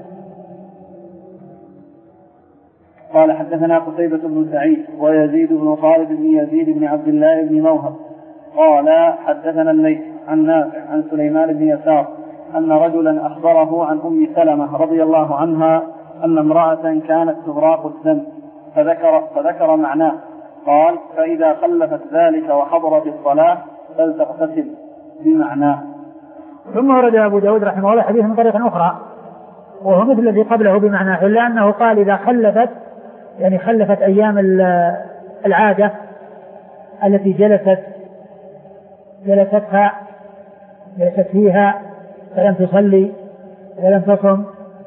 [SPEAKER 2] قال حدثنا قتيبة بن سعيد ويزيد بن خالد بن يزيد بن عبد الله بن موهب قال حدثنا الليث عن نافع عن سليمان بن يسار أن رجلا أخبره عن أم سلمة رضي الله عنها أن امرأة كانت تغراق الدم فذكر, فذكر معناه. قال فإذا خلفت ذلك وحضرت الصلاة فلتغتسل بمعناه.
[SPEAKER 1] ثم ورد أبو داود رحمه الله حديث من طريق أخرى وهو مثل الذي قبله بمعناه، إلا أنه قال إذا خلفت يعني خلفت أيام العادة التي جلست جلستها جلست فيها فلم تصلي ولم تصم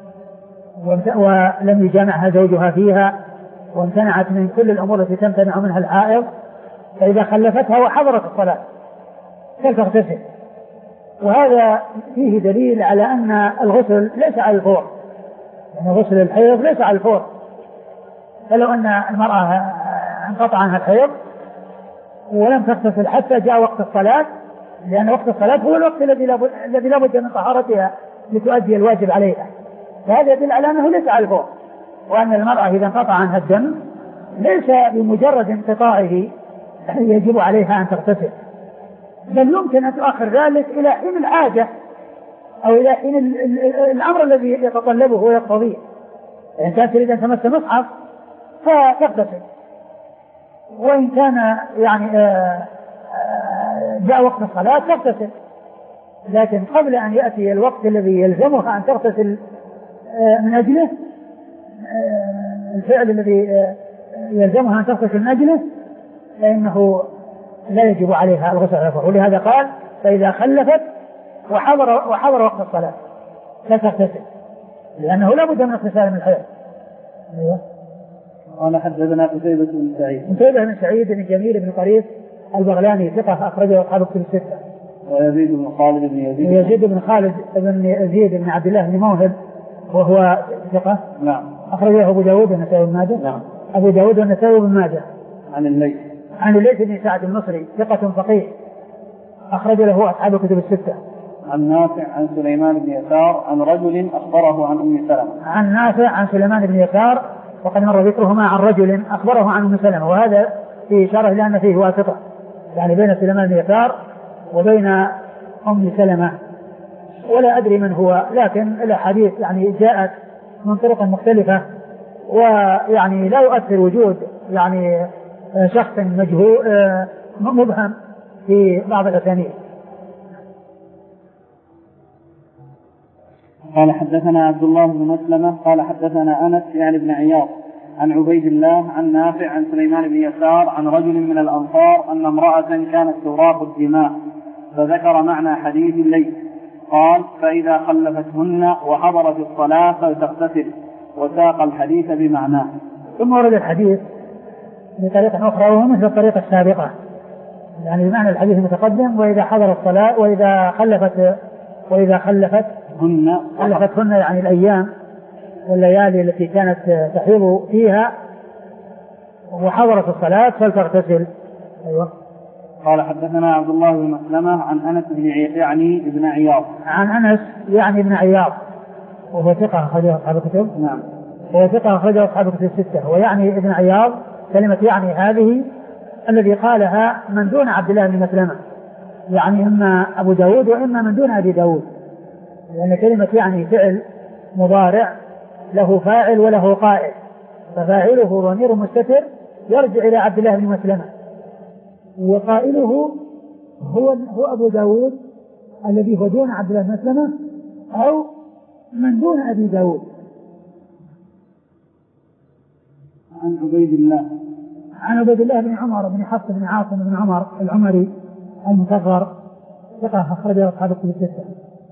[SPEAKER 1] ولم يجامعها زوجها فيها وامتنعت من كل الأمور التي تمتنع منها الحائض، فإذا خلفتها وحضرت الصلاة فلتغتسل. وهذا فيه دليل على أن الغسل ليس على الفور، يعني غسل الحيض ليس على الفور. فلو أن المرأة انقطع عنها الحيض ولم تغتسل حتى جاء وقت الصلاة، لأن وقت الصلاة هو الوقت الذي لا بد من طهارتها لتؤدي الواجب عليها، فهذا يدل على أنه ليس على الفور، وأن المرأة إذا انقطع عنها الدم ليس بمجرد انقطاعه يجب عليها أن تغتسل، بل يمكن أن تؤخر ذلك إلى حين الحاجة أو إلى حين الأمر الذي يتطلبه ويقتضيه. إن كانت تريد أن تمس مصحف فتغتسل، وإن كان يعني جاء وقت الصلاة تغتسل، لكن قبل أن يأتي الوقت الذي يلزمها أن تغتسل من أجله، الفعل الذي يلزمها أن تغتسل من أجله، فإنه لا يجب عليها الغسل على الفور. ولهذا قال فإذا خلفت وحضر, وحضر وقت الصلاة لا تغتسل، لأنه لا بد من اغتسال من الحيض. أيوه.
[SPEAKER 2] قال حدثنا قتيبة بن سعيد
[SPEAKER 1] قتيبة بن سعيد بن جميل بن طريف البغلاني ثقة أخرجه أصحاب الكتب الستة.
[SPEAKER 2] ويزيد بن خالد بن يزيد
[SPEAKER 1] ويزيد بن خالد بن يزيد بن عبد الله بن موهب وهو ثقة.
[SPEAKER 2] نعم.
[SPEAKER 1] أخرجه أبو داود والنسائي بن ماجه.
[SPEAKER 2] نعم.
[SPEAKER 1] أبو داود والنسائي بن ماجه.
[SPEAKER 2] عن الليث
[SPEAKER 1] عن الليث بن سعد المصري ثقة فقيه أخرج له أصحاب الكتب الستة.
[SPEAKER 2] عن نافع عن سليمان بن يسار عن رجل أخبره عن أم سلمة.
[SPEAKER 1] عن نافع عن سليمان بن يسار وقد مر ذكرهما عن رجل أخبره عن أم سلمة، وهذا في إشارة لأن فيه واسطة يعني بين سليمان بن يسار وبين أم سلمة، ولا أدري من هو، لكن الأحاديث يعني جاءت من طرق مختلفة، ويعني لا يؤثر وجود يعني شخص مجهول مبهم في بعض الأسانيد.
[SPEAKER 2] قال حدثنا عبد الله بن مسلمة قال حدثنا أنس يعني بن عياض عن عبيد الله عن نافع عن سليمان بن يسار عن رجل من الأنصار أن امرأة كانت تراق الدماء فذكر معنى حديث الليث قال فإذا خلفتهن وحضرت الصلاة فلتغتسل، وساق الحديث بمعناه.
[SPEAKER 1] ثم ورد الحديث بطريقة أخرى وهو مثل الطريقة السابقة، يعني بمعنى الحديث المتقدم وإذا حضر الصلاة وإذا خلفت وإذا خلفت
[SPEAKER 2] هن
[SPEAKER 1] خلفتهن يعني الأيام والليالي التي كانت تحيض فيها وحضرت الصلاة فلتغتسل. أيوة.
[SPEAKER 2] قال حدثنا عبد الله بن مسلمة عن أنس بن يعني ابن عياض
[SPEAKER 1] عن أنس يعني ابن عياض وهو ثقة أخرجه أصحاب الكتب.
[SPEAKER 2] نعم.
[SPEAKER 1] وهو ثقة أخرجه أصحاب الكتب الستة. ويعني ابن عياض كلمة يعني هذه الذي قالها من دون عبد الله بن مسلمة، يعني إما أبو داود وإما من دون أبي داود، لأن كلمة يعني فعل مضارع له فاعل وله قائل، ففاعله ضمير مستتر يرجع إلى عبد الله بن مسلمة، وقائله هو هو أبو داود الذي هو دون عبد الله بن مسلمة أو من دون أبي داود.
[SPEAKER 2] عن عبيد الله
[SPEAKER 1] عن عبيد الله بن عمر بن حفص بن عاصم بن عمر العمري المصغر ثقة أخرجه أصحاب الكتب الستة.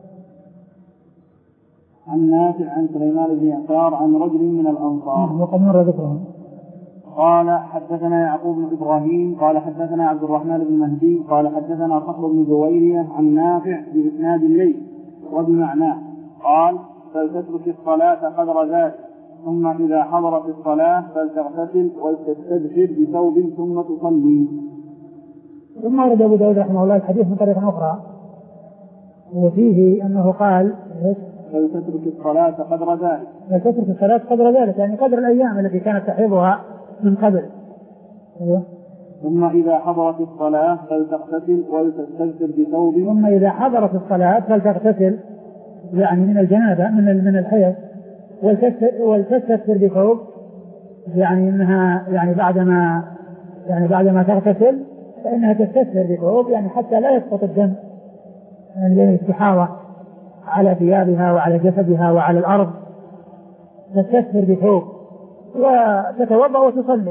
[SPEAKER 2] عن نافع عن سليمان بن يسار عن رجل من الأنصار
[SPEAKER 1] وقد مر ذكرهم.
[SPEAKER 2] قال حدثنا يعقوب بن إبراهيم قال حدثنا عبد الرحمن بن مهدي قال حدثنا صخر بن جويرية عن نافع بإسناد الليل وبمعناه قال فلتترك الصلاة قدر ذلك ثم إذا حضرت الصلاة فلتغتسل ولتستدفر بثوب ثم تصلي.
[SPEAKER 1] ثم ورد أبو داود رحمه الله الحديث من طريقة أخرى وفيه أنه قال
[SPEAKER 2] فلتترك الصلاة قدر ذلك
[SPEAKER 1] فلتترك الصلاة قدر ذلك يعني قدر الأيام التي كانت تحيضها من قبل. أيوه.
[SPEAKER 2] ثم إذا حضرت الصلاة فلتغتسل ولتستغفر بثوب
[SPEAKER 1] ثم إذا حضرت الصلاة فلتغتسل يعني من الجنابة من من الحيض ولتستغفر بثوب، يعني إنها يعني بعدما يعني بعدما تغتسل فإنها تستغفر بثوب يعني حتى لا يسقط الدم يعني بين الاستحاضة على ثيابها وعلى جسدها وعلى الأرض، تستغفر بثوب وتتوضأ وتصلي.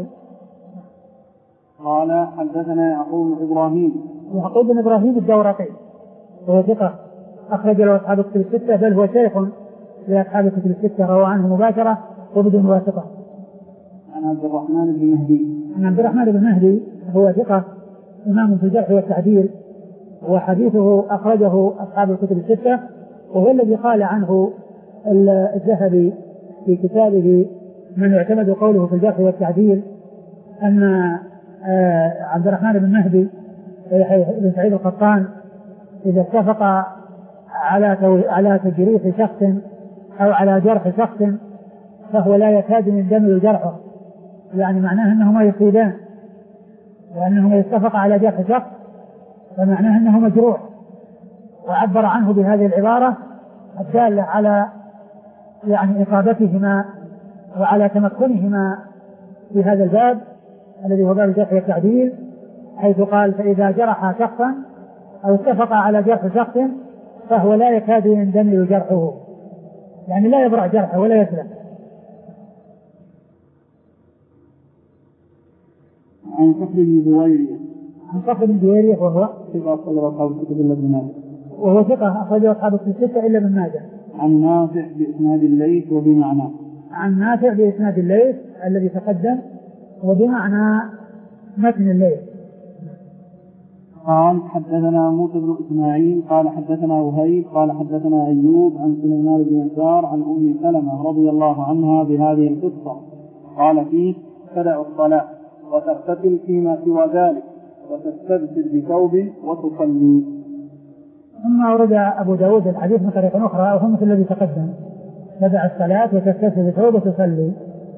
[SPEAKER 2] قال حدثنا يعقوب بن إبراهيم
[SPEAKER 1] يعقوب بن إبراهيم الدورقي وهو ثقة أخرج له أصحاب الكتب الستة، بل هو شيخ لأصحاب الكتب الستة روى عنه مباشرة وبدون واسطة.
[SPEAKER 2] عن عبد الرحمن بن مهدي
[SPEAKER 1] عن عبد الرحمن بن مهدي هو ثقة إمام في الجرح والتعديل، وحديثه أخرجه أصحاب الكتب الستة، وهو الذي قال عنه الذهبي في كتابه من يعتمد قوله في الجرح والتعديل أن عبد الرحمن بن مهدي بن سعيد القطان إذا اتفق على على تجريح شخص أو على جرح شخص فهو لا يكاد يندمج جرحه، يعني معناه أنهما يصيبان، وأنهما يتفق على جرح شخص فمعناه أنه مجروح، وعبر عنه بهذه العبارة الدالة على يعني إصابتهما وعلى تمكنهما في هذا الباب الذي هو باب الجرح والتعديل، حيث قال فإذا جرح شخصا أو اتفق على جرح شخص فهو لا يكاد يندمج جرحه، يعني لا يبرع جرحه ولا يسلم.
[SPEAKER 2] عن صخر بن جويرية
[SPEAKER 1] عن صخر بن جويرية وهو
[SPEAKER 2] ثقة أخرج أصحاب الكتب إلا ابن ماجه
[SPEAKER 1] وهو ثقة أخرج أصحاب الكتب الستة إلا ابن ماجه.
[SPEAKER 2] عن نافع بإسناد الليث وبمعناه.
[SPEAKER 1] عن نافع بإسناد الليث الذي تقدم وبمعنى متن الليث.
[SPEAKER 2] قال حدثنا موسى بن إسماعيل قال حدثنا وهيب قال حدثنا أيوب عن سليمان بن يسار عن أم سلمة رضي الله عنها بهذه القصة. قال فيه تدع الصلاة وتغتسل فيما سوى ذلك وتستبدل بثوب وتصلي.
[SPEAKER 1] ثم أورد أبو داود الحديث من طريق أخرى وهو مثل الذي تقدم، تدع الصلاة وتستبدل بثوب وتصلي.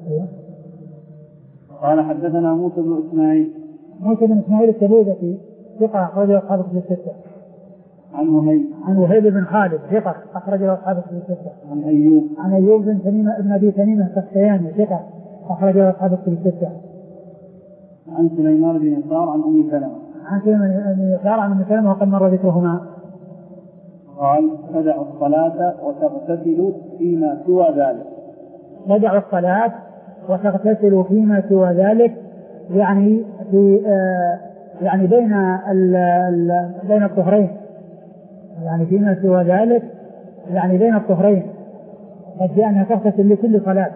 [SPEAKER 2] قال حدثنا موسى بن إسماعيل
[SPEAKER 1] موسى بن إسماعيل التبوذكي ثقة أخرج أصحاب الكتب الستة.
[SPEAKER 2] عن وهيب
[SPEAKER 1] عن وهيب بن خالد ثقة أخرج أصحاب الكتب الستة.
[SPEAKER 2] عن أيوب
[SPEAKER 1] عن أيوب بن تميمة بن أبي تميمة السختياني ثقة أخرج أصحاب الكتب الستة.
[SPEAKER 2] عن سليمان بن يسار عن أم سلمة
[SPEAKER 1] عن سليمان بن يسار عن أم سلمة وقد مر ذكرهما.
[SPEAKER 2] قال تدع الصلاة وتغتسل فيما سوى ذلك.
[SPEAKER 1] تدع الصلاة وتغتسل فيما سوى ذلك يعني في آه يعني بين ال ال بين الطهرين، يعني فيما سوى ذلك يعني بين الطهرين، قد جاء أنها تغتسل لكل صلاة.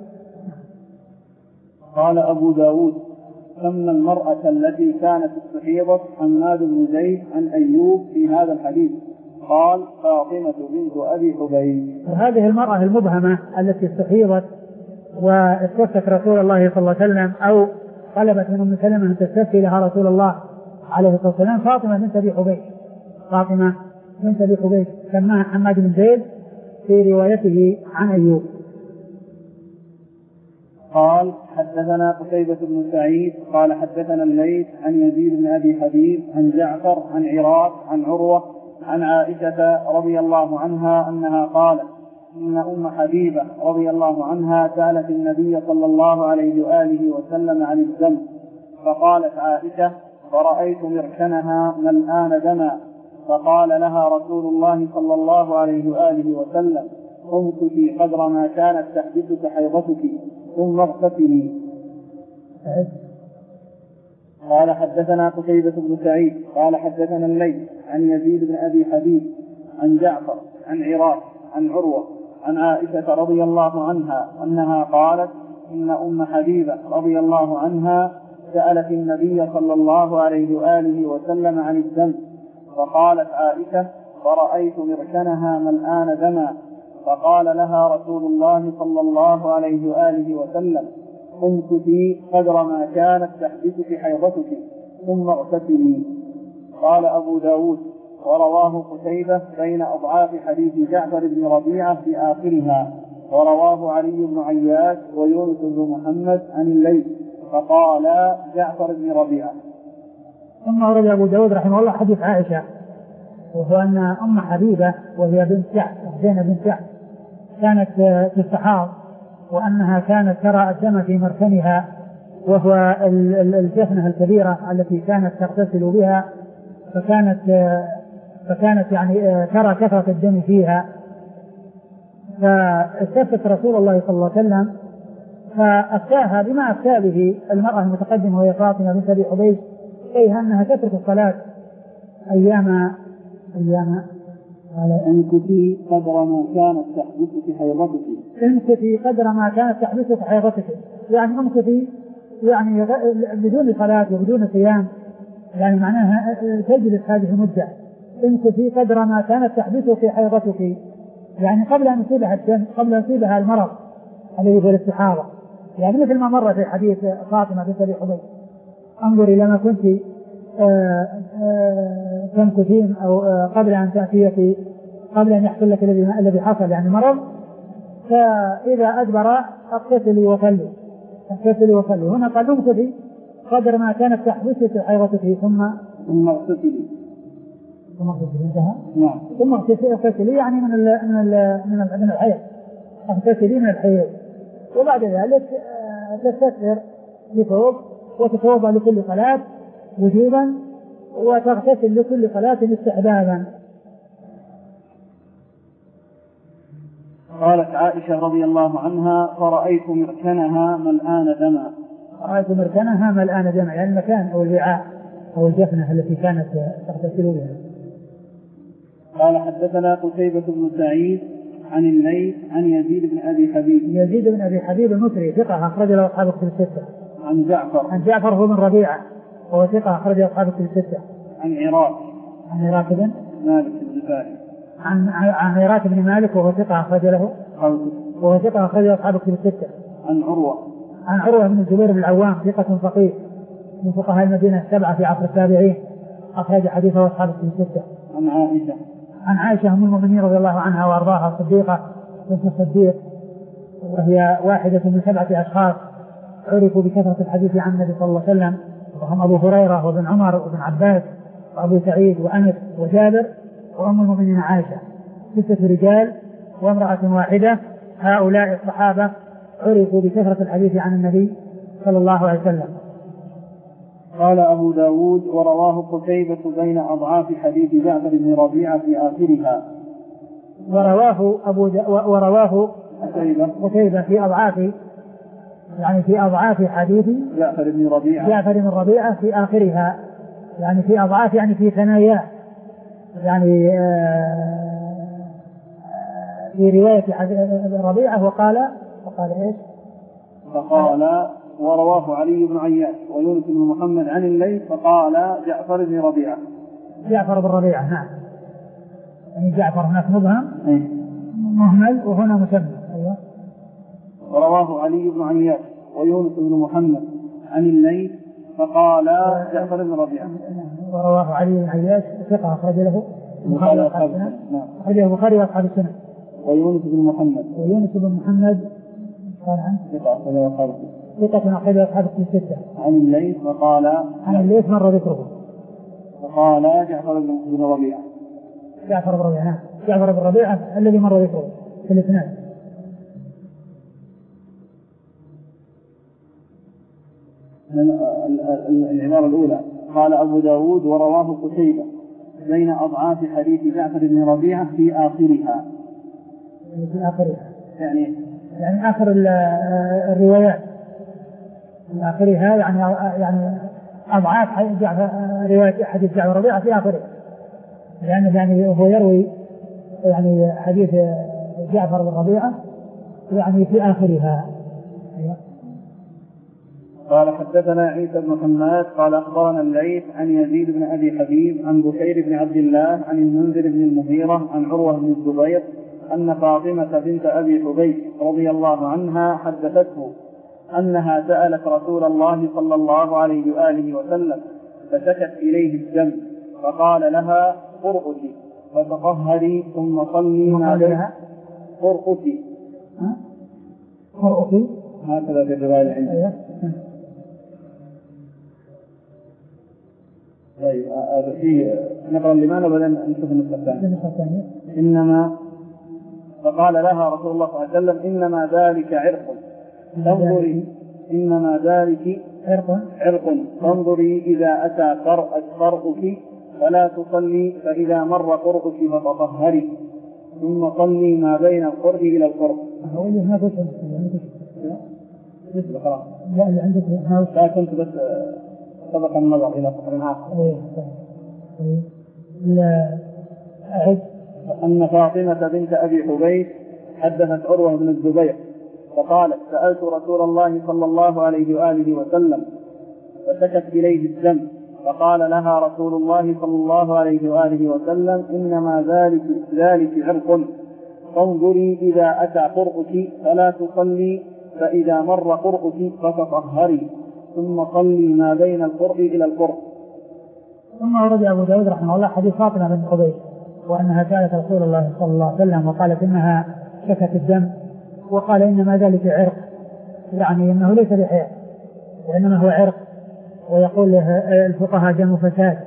[SPEAKER 2] قال أبو داود ثم المرأة التي كانت استحيضت حماد بن زيد عن أيوب في هذا الحديث قال فاطمة بنت أبي حبيب.
[SPEAKER 1] وهذه المرأة المبهمة التي استحيضت واستفتت رسول الله صلى الله عليه وسلم أو طلبت من أم سلمة أن تستفتي لها رسول الله عليه الصلاة والسلام فاطمة بنت أبي حبيب. فاطمة بنت أبي حبيب سماها حماد بن زيد في روايته عن أيوب.
[SPEAKER 2] قال حدثنا قتيبة بن سعيد قال حدثنا الليث عن يزيد بن أبي حبيب عن جعفر عن عراق عن عروة عن عائشة رضي الله عنها أنها قالت إن أم حبيبة رضي الله عنها سألت النبي صلى الله عليه وآله وسلم عن الدم فقالت عائشة فرأيت مركنها ملآن دما فقال لها رسول الله صلى الله عليه وآله وسلم امكثي قدر ما كانت تحدثك حيضتك ثم اغتسلي. قال حدثنا قتيبة بن سعيد قال حدثنا الليث عن يزيد بن أبي حبيب عن جعفر عن عراق عن عروة عن عائشة رضي الله عنها أنها قالت إن أم حبيبة رضي الله عنها سألت النبي صلى الله عليه وآله وسلم عن الدم فقالت عائشة فرأيت مركنها ملآن دما فقال لها رسول الله صلى الله عليه وآله وسلم امكثي قدر ما كانت تحدثك حيضتك ثم اغتسلي. قال أبو داود ورواه قتيبة بين أضعاف حديث جعفر بن ربيعة في آخرها ورواه علي بن عياش ويونس بن محمد عن الليث فقال جعفر بن ربيعة.
[SPEAKER 1] ثم ورد أبو داود رحمه الله حديث عائشة وهو أن أم حبيبة وهي بنت جحش زينب بنت جحش كانت تستحاض وأنها كانت ترى الدم في مركنها وهو الجفنة الكبيرة التي كانت تغتسل بها فكانت فكانت يعني ترى كثرة الدم فيها فاستفتت رسول الله صلى الله عليه وسلم فأفتاها بما أفتى به المرأة المتقدمة وهي فاطمة بنت أبي حبيب إليها أنها تترك الصلاة أيام أيام
[SPEAKER 2] انكتي قدر ما كانت تحدثك حيضتك
[SPEAKER 1] انكتي قدر ما كانت تحدثك حيضتك يعني انكتي يعني بدون صلاة وبدون صيام يعني معناها تجلس هذه المدة امكثي قدر ما كانت تحدثك حيضتك، يعني قبل أن يصيبها الدم، قبل أن يصيبها المرض الذي هو الاستحاضة، يعني مثل ما مر في حديث فاطمة بنت أبي حبيب انظري لما كنت تمكثين أو قبل أن تأتيك، قبل أن يحصل لك الذي حصل يعني مرض، فإذا أدبر اغتسلي وصلي، اغتسلي وصلي. هنا قال امكثي قدر ما كانت تحدثك حيضتك ثم
[SPEAKER 2] ثم اغتسلي
[SPEAKER 1] ثم اغتسلي انتهى
[SPEAKER 2] نعم
[SPEAKER 1] ثم اغتسلي يعني من ال من ال من ال من الحيض، اغتسلي من الحيض، وبعد ذلك تستثمر بثوب وتتوضا لكل صلاة وجوبا وتغتسل لكل صلاة استحبابا.
[SPEAKER 2] قالت عائشة رضي الله عنها فرأيت مركنها ملآن دما.
[SPEAKER 1] رأيت مركنها ملآن دما يعني المكان أو الوعاء أو الجفنة التي كانت تغتسل بها.
[SPEAKER 2] قال حدثنا قتيبة بن سعيد عن الليث عن يزيد بن أبي حبيب.
[SPEAKER 1] يزيد بن أبي حبيب المصري ثقة أخرج له أصحاب الكتب الستة.
[SPEAKER 2] عن جعفر
[SPEAKER 1] عن جعفر هو بن ربيعة وهو ثقة أخرج له أصحاب الكتب الستة.
[SPEAKER 2] عن عراك
[SPEAKER 1] عن عراك بن
[SPEAKER 2] مالك الزفاري.
[SPEAKER 1] عن عن عراك بن مالك وهو ثقة أخرج له وهو ثقة أخرج له أصحاب الكتب الستة.
[SPEAKER 2] عن عروة
[SPEAKER 1] عن عروة بن الزبير بن العوام ثقة فقيه من فقهاء المدينة السبعة في عصر التابعين أخرج حديثه أصحاب الكتب الستة.
[SPEAKER 2] عن عائشة
[SPEAKER 1] عن عائشة أم المؤمنين رضي الله عنها وأرضاها الصديقة بنت الصديق، وهي واحدة من سبعة أشخاص عرفوا بكثرة الحديث عن النبي صلى الله عليه وسلم، وهم أبو هريرة وابن عمر وابن عباس وأبو سعيد وأنس وجابر وأم المؤمنين عائشة، ستة رجال وامرأة واحدة. هؤلاء الصحابة عرفوا بكثرة الحديث عن النبي صلى الله عليه وسلم.
[SPEAKER 2] قال أبو داود ورواه قتيبة بين أضعاف حديث جعفر بن ربيعة في آخرها.
[SPEAKER 1] ورواه أبو دا ورواه
[SPEAKER 2] قتيبة
[SPEAKER 1] قتيبة في أضعاف يعني في أضعاف حديث
[SPEAKER 2] جعفر بن ربيعة
[SPEAKER 1] جعفر بن ربيعة في آخرها، يعني في أضعاف يعني في ثناياه، يعني في رواية ربيعة وقال وقال إيش؟
[SPEAKER 2] فقال ورواه علي بن عياش ويونس بن محمد عن الليث فقال جعفر بن ربيعة.
[SPEAKER 1] جعفر بن ربيعة نعم، يعني جعفر هناك مبهم
[SPEAKER 2] أيه؟
[SPEAKER 1] مهمل وهنا مسمى. أيوة.
[SPEAKER 2] ورواه علي بن عياش ويونس بن محمد عن الليث فقال جعفر بن ربيعة.
[SPEAKER 1] ورواه علي بن عياش ثقة أخرج له البخاري وأصحاب السنة. أخرجه البخاري وأصحاب السنة.
[SPEAKER 2] ويونس بن محمد
[SPEAKER 1] ويونس بن محمد قال عنه
[SPEAKER 2] ثقة أخرجه أصحاب السنة.
[SPEAKER 1] ثقة أخرجه أصحاب الستة.
[SPEAKER 2] عن الليث فقال
[SPEAKER 1] عن الليث مر ذكره
[SPEAKER 2] فقال جعفر بن ربيعة.
[SPEAKER 1] جعفر بن ربيعة نعم، جعفر بن ربيعة الذي مر ذكره في الاثنين.
[SPEAKER 2] العبارة الأولى قال أبو داود ورواه قتيبة بين أضعاف حديث جعفر بن ربيعة في آخرها.
[SPEAKER 1] في آخرها
[SPEAKER 2] يعني
[SPEAKER 1] يعني آخر الروايات في آخرها يعني يعني أضعاف رواية حديث جعفر ربيعة في آخرها، لأنه يعني هو يروي يعني حديث جعفر بن ربيعة يعني في آخرها.
[SPEAKER 2] قال حدثنا عيسى بن حماد قال أخبرنا الليث عن يزيد بن أبي حبيب عن بكير بن عبد الله عن المنذر بن المغيرة عن عروة بن الزبير أن فاطمة بنت أبي حبيب رضي الله عنها حدثته أنها سألت رسول الله صلى الله عليه وآله وسلم فشكت إليه الدم فقال لها قرؤتي فتطهري ثم صلي ما بين قرؤتي
[SPEAKER 1] قرؤتي
[SPEAKER 2] هكذا في الرواية عندي. طيب في نقرأ لماذا بدأ نشوف النسخة الثانية. إنما فقال لها رسول الله صلى الله عليه وسلم إنما ذلك عرق انظري إنما ذلك
[SPEAKER 1] عرق
[SPEAKER 2] عرق انظري إذا أتى قرء قرؤك فلا تصلي فإذا مر قرؤك فتطهري ثم صلي ما بين القرء إلى القرء.
[SPEAKER 1] هو اللي ما تشعر
[SPEAKER 2] مثل خلاص
[SPEAKER 1] لا اللي عندك
[SPEAKER 2] لا كنت بس سبق النظر إلى سطر آخر.
[SPEAKER 1] لا أعد
[SPEAKER 2] أن فاطمة بنت أبي حبيب حدثت عروة بن الزبير فقالت سألت رسول الله صلى الله عليه وآله وسلم فشكت إليه الدم فقال لها رسول الله صلى الله عليه وآله وسلم إنما ذلك, ذلك عرق، فانظري إذا أتى قرؤك فلا تصلي، فإذا مر قرؤك فتطهري، ثم صلي ما بين القرء إلى القرء.
[SPEAKER 1] ثم ورد أبو داود رحمه الله حديث فاطمة بنت قبيس وأنها سألت رسول الله صلى الله عليه وسلم وقالت إنها شكت الدم، وقال إنما ذلك عرق، يعني إنه ليس بحيض وإنما هو عرق، ويقول الفقهاء دم فساد.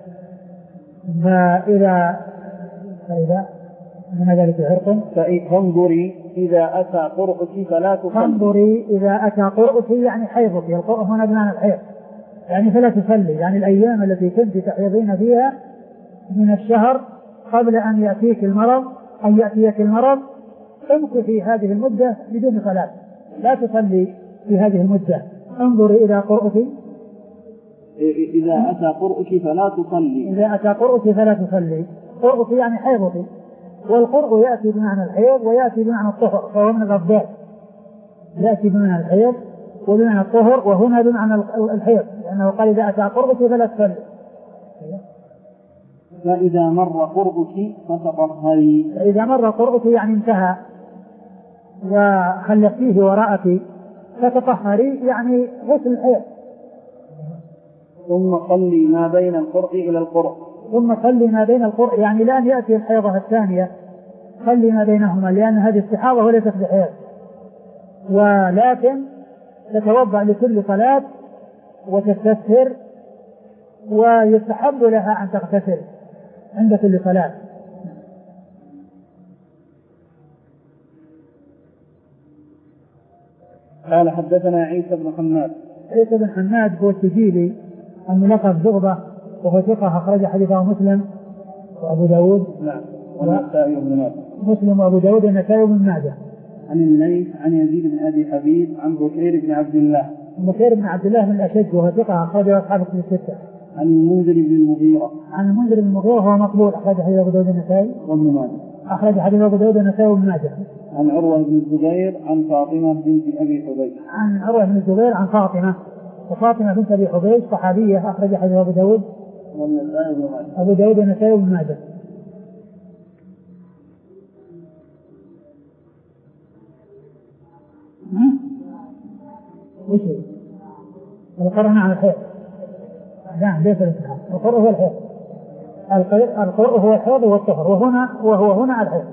[SPEAKER 1] فإذا فإذا إنما ذلك عرق
[SPEAKER 2] فانظري إذا أتى قرؤك فلا تصلي.
[SPEAKER 1] فانظري إذا أتى قرؤك يعني حيضك، القرء هنا بمعنى الحيض، يعني فلا تصلي، يعني الأيام التي كنت تحيضين فيها من الشهر قبل أن يأتيك المرض أو يأتيك المرض امكثي في هذه المدة بدون صلاة، لا تصلي في هذه المدة. انظري إلى قرؤك
[SPEAKER 2] إذا أتى قرؤك فلا تصلي.
[SPEAKER 1] إذا أتى قرؤك فلا تصلي، قرؤك يعني حيضك، والقرء يأتي بمعنى الحيض ويأتي بمعنى الطهر، فهو من الأفضل، يأتي بمعنى الحيض وبمعنى الطهر، وهنا بمعنى الحيض، لأنه قال إذا أتى قرؤك فلا تصلي.
[SPEAKER 2] فإذا مر قرؤك فتطهري.
[SPEAKER 1] فإذا مر قرؤك يعني انتهى وخلفتيه وراءك، فتطهري يعني غسل الحيض.
[SPEAKER 2] ثم صلي ما بين القرء إلى القرء.
[SPEAKER 1] ثم صلي ما بين القرء يعني لأن يأتي الحيضة الثانية، صلي ما بينهما، لأن هذه استحاضة وليست بحيض، ولكن تتوضأ لكل صلاة وتستثر، ويستحب لها أن تغتسل عند كل صلاة.
[SPEAKER 2] قال حدثنا عيسى بن حماد.
[SPEAKER 1] عيسى بن حماد هو التجيبي الملقب زغبة، وهو ثقة أخرج حديثه مسلم وأبو داود.
[SPEAKER 2] نعم. والنسائي وابن ماجه.
[SPEAKER 1] مسلم وأبو داود والنسائي وابن ماجه.
[SPEAKER 2] عن الليث عن يزيد بن أبي حبيب عن بكير بن عبد الله.
[SPEAKER 1] بكير بن عبد الله من الأشد وهو ثقة أخرجه أصحاب الكتب الستة.
[SPEAKER 2] عن المنذر بن المغيرة.
[SPEAKER 1] عن المنذر بن المغيرة وهو مقبول، أخرج حديث أبو داود والنسائي
[SPEAKER 2] وابن ماجه.
[SPEAKER 1] أخرج حديث أبو داود والنسائي وابن ماجه.
[SPEAKER 2] عن عروة بن الزبير عن فاطمة بنت أبي حبيب.
[SPEAKER 1] عن عروة بن الزبير عن فاطمة، وفاطمة بنت أبي حبيب صحابية أخرج حديث أبو داود
[SPEAKER 2] والنسائي وابن ماجه.
[SPEAKER 1] أبو داود والنسائي وابن ماجه. وش القرء على الحيض؟ نعم ليس الاتحاد، القرء هو الحيض، القرء هو الحيض والطهر، وهنا وهو هنا الحيض.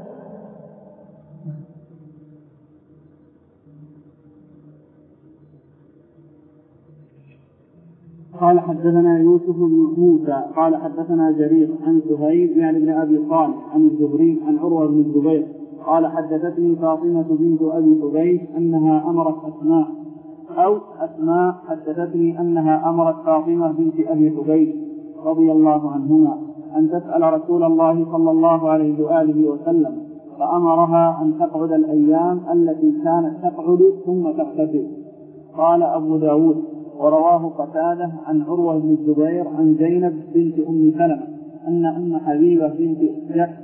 [SPEAKER 2] قال حدثنا يوسف بن موسى قال حدثنا جرير عن سهيل يعني بن أبي صالح عن الزهري عن عروة بن الزبير قال حدثتني فاطمة بنت أبي حبيب أنها أمرت أسماء أو أسماء حدثتني أنها أمرت فاطمة بنت أبي حبيب رضي الله عنهما أن تسأل رسول الله صلى الله عليه وآله وسلم، فأمرها أن تقعد الأيام التي كانت تقعد ثم تغتسل. قال أبو داود ورواه قتادة عن عروة بن الزبير عن زينب بنت أم سلمة أن أم حبيبة بنت جحش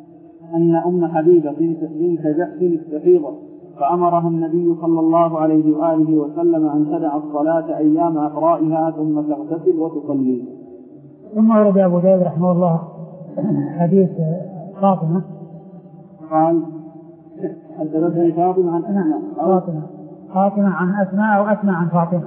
[SPEAKER 2] أن أم حبيبة بنت بنت جحش استحيضت، فأمرها النبي صلى الله عليه وآله وسلم أن تدع الصلاة أيام أقرائها ثم تغتسل وتصلي.
[SPEAKER 1] ثم ورد أبو داود رحمه الله حديث فاطمة
[SPEAKER 2] قال حدثتني فاطمة عن أسماء
[SPEAKER 1] فاطمة فاطمة عن أسماء أو أسماء عن فاطمة،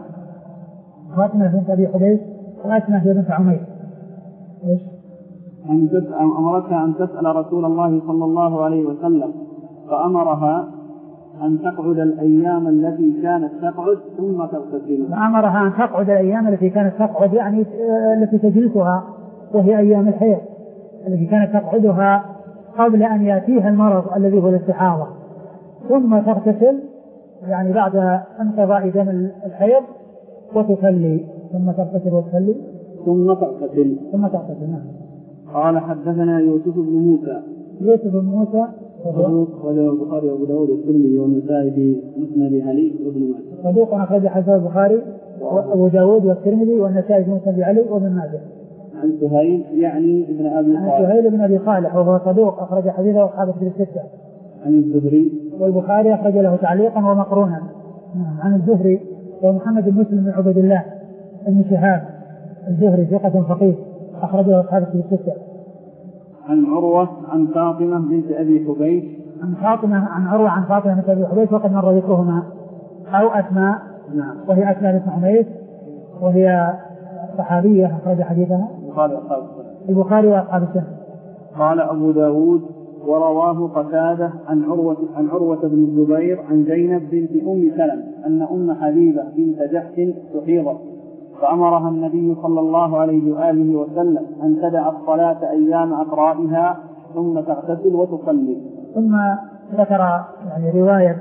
[SPEAKER 1] فاطمة بنت أبي حبيب وأسماء بنت عمير. إيش؟
[SPEAKER 2] أن تسأل أمرتها أن تسأل رسول الله صلى الله عليه وسلم، فأمرها أن تقعد الأيام التي كانت تقعد ثم تغتسل.
[SPEAKER 1] فأمرها أن تقعد الأيام التي كانت تقعد يعني التي تجلسها، وهي أيام الحيض التي كانت تقعدها قبل أن يأتيها المرض الذي هو الاستحاضة، ثم تغتسل يعني بعد انقضاء دم الحيض وتصلي، ثم تغتسل وتصلي
[SPEAKER 2] ثم تغتسل
[SPEAKER 1] ثم تغتسل. نعم.
[SPEAKER 2] قال حدثنا يوسف بن موسى.
[SPEAKER 1] يوسف بن موسى
[SPEAKER 2] صدوق وله البخاري وابو داود والترمذي والنسائي في مسند علي وابن ماجه.
[SPEAKER 1] صدوق أخرج حديث البخاري وابو داود والترمذي والنسائي في مسند علي وابن ماجه.
[SPEAKER 2] عن سهيل يعني ابن ابي صالح.
[SPEAKER 1] عن سهيل بن ابي صالح وهو صدوق أخرج حديثه أصحاب الكتب الستة.
[SPEAKER 2] عن الزهري
[SPEAKER 1] والبخاري أخرج له تعليقا ومقرونا. عن الزهري ومحمد بن مسلم بن عبد الله بن شهاب الزهري ثقة فقيه أخرجه أصحاب الكتب الستة.
[SPEAKER 2] عن عروة عن فاطمة بنت أبي حبيش
[SPEAKER 1] عن فاطمة عن عروة عن فاطمة بنت أبي حبيش وقد مر ذكرهما أو أسماء.
[SPEAKER 2] نعم.
[SPEAKER 1] وهي أسماء بنت حميد وهي صحابية أخرج حديثها البخاري وأصحاب السنة.
[SPEAKER 2] قال أبو داود ورواه قتادة عن عروة عن عروة بن الزبير عن زينب بنت أم سلمة أن أم حبيبة بنت جحش تحيضت فأمرها النبي صلى الله عليه وآله وسلم أن تدع الصلاة أيام أقرائها ثم تغتسل وتصلي.
[SPEAKER 1] ثم ذكر يعني رواية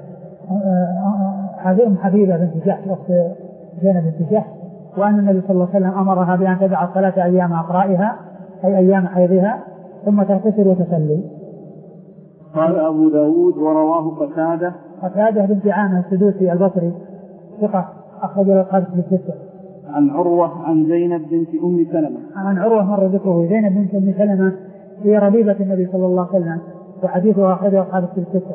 [SPEAKER 1] أم حبيبة بنت جحش أخت زينب بنت جحش وأن النبي صلى الله عليه وسلم أمرها بأن تدع الصلاة أيام أقرائها أي أيام حيضها ثم تغتسل وتصلي.
[SPEAKER 2] قال أبو داود ورواه قتادة
[SPEAKER 1] قتادة بنت عامر السدوسي البصري ثقة أخرج الخمس بالستة.
[SPEAKER 2] عن عروة عن زينب بنت أم سلمة.
[SPEAKER 1] عن عروة مر ذكره. زينب بنت أم سلمة هي ربيبة النبي صلى الله عليه وسلم وحديثها أخرجه أصحاب الكتب الستة.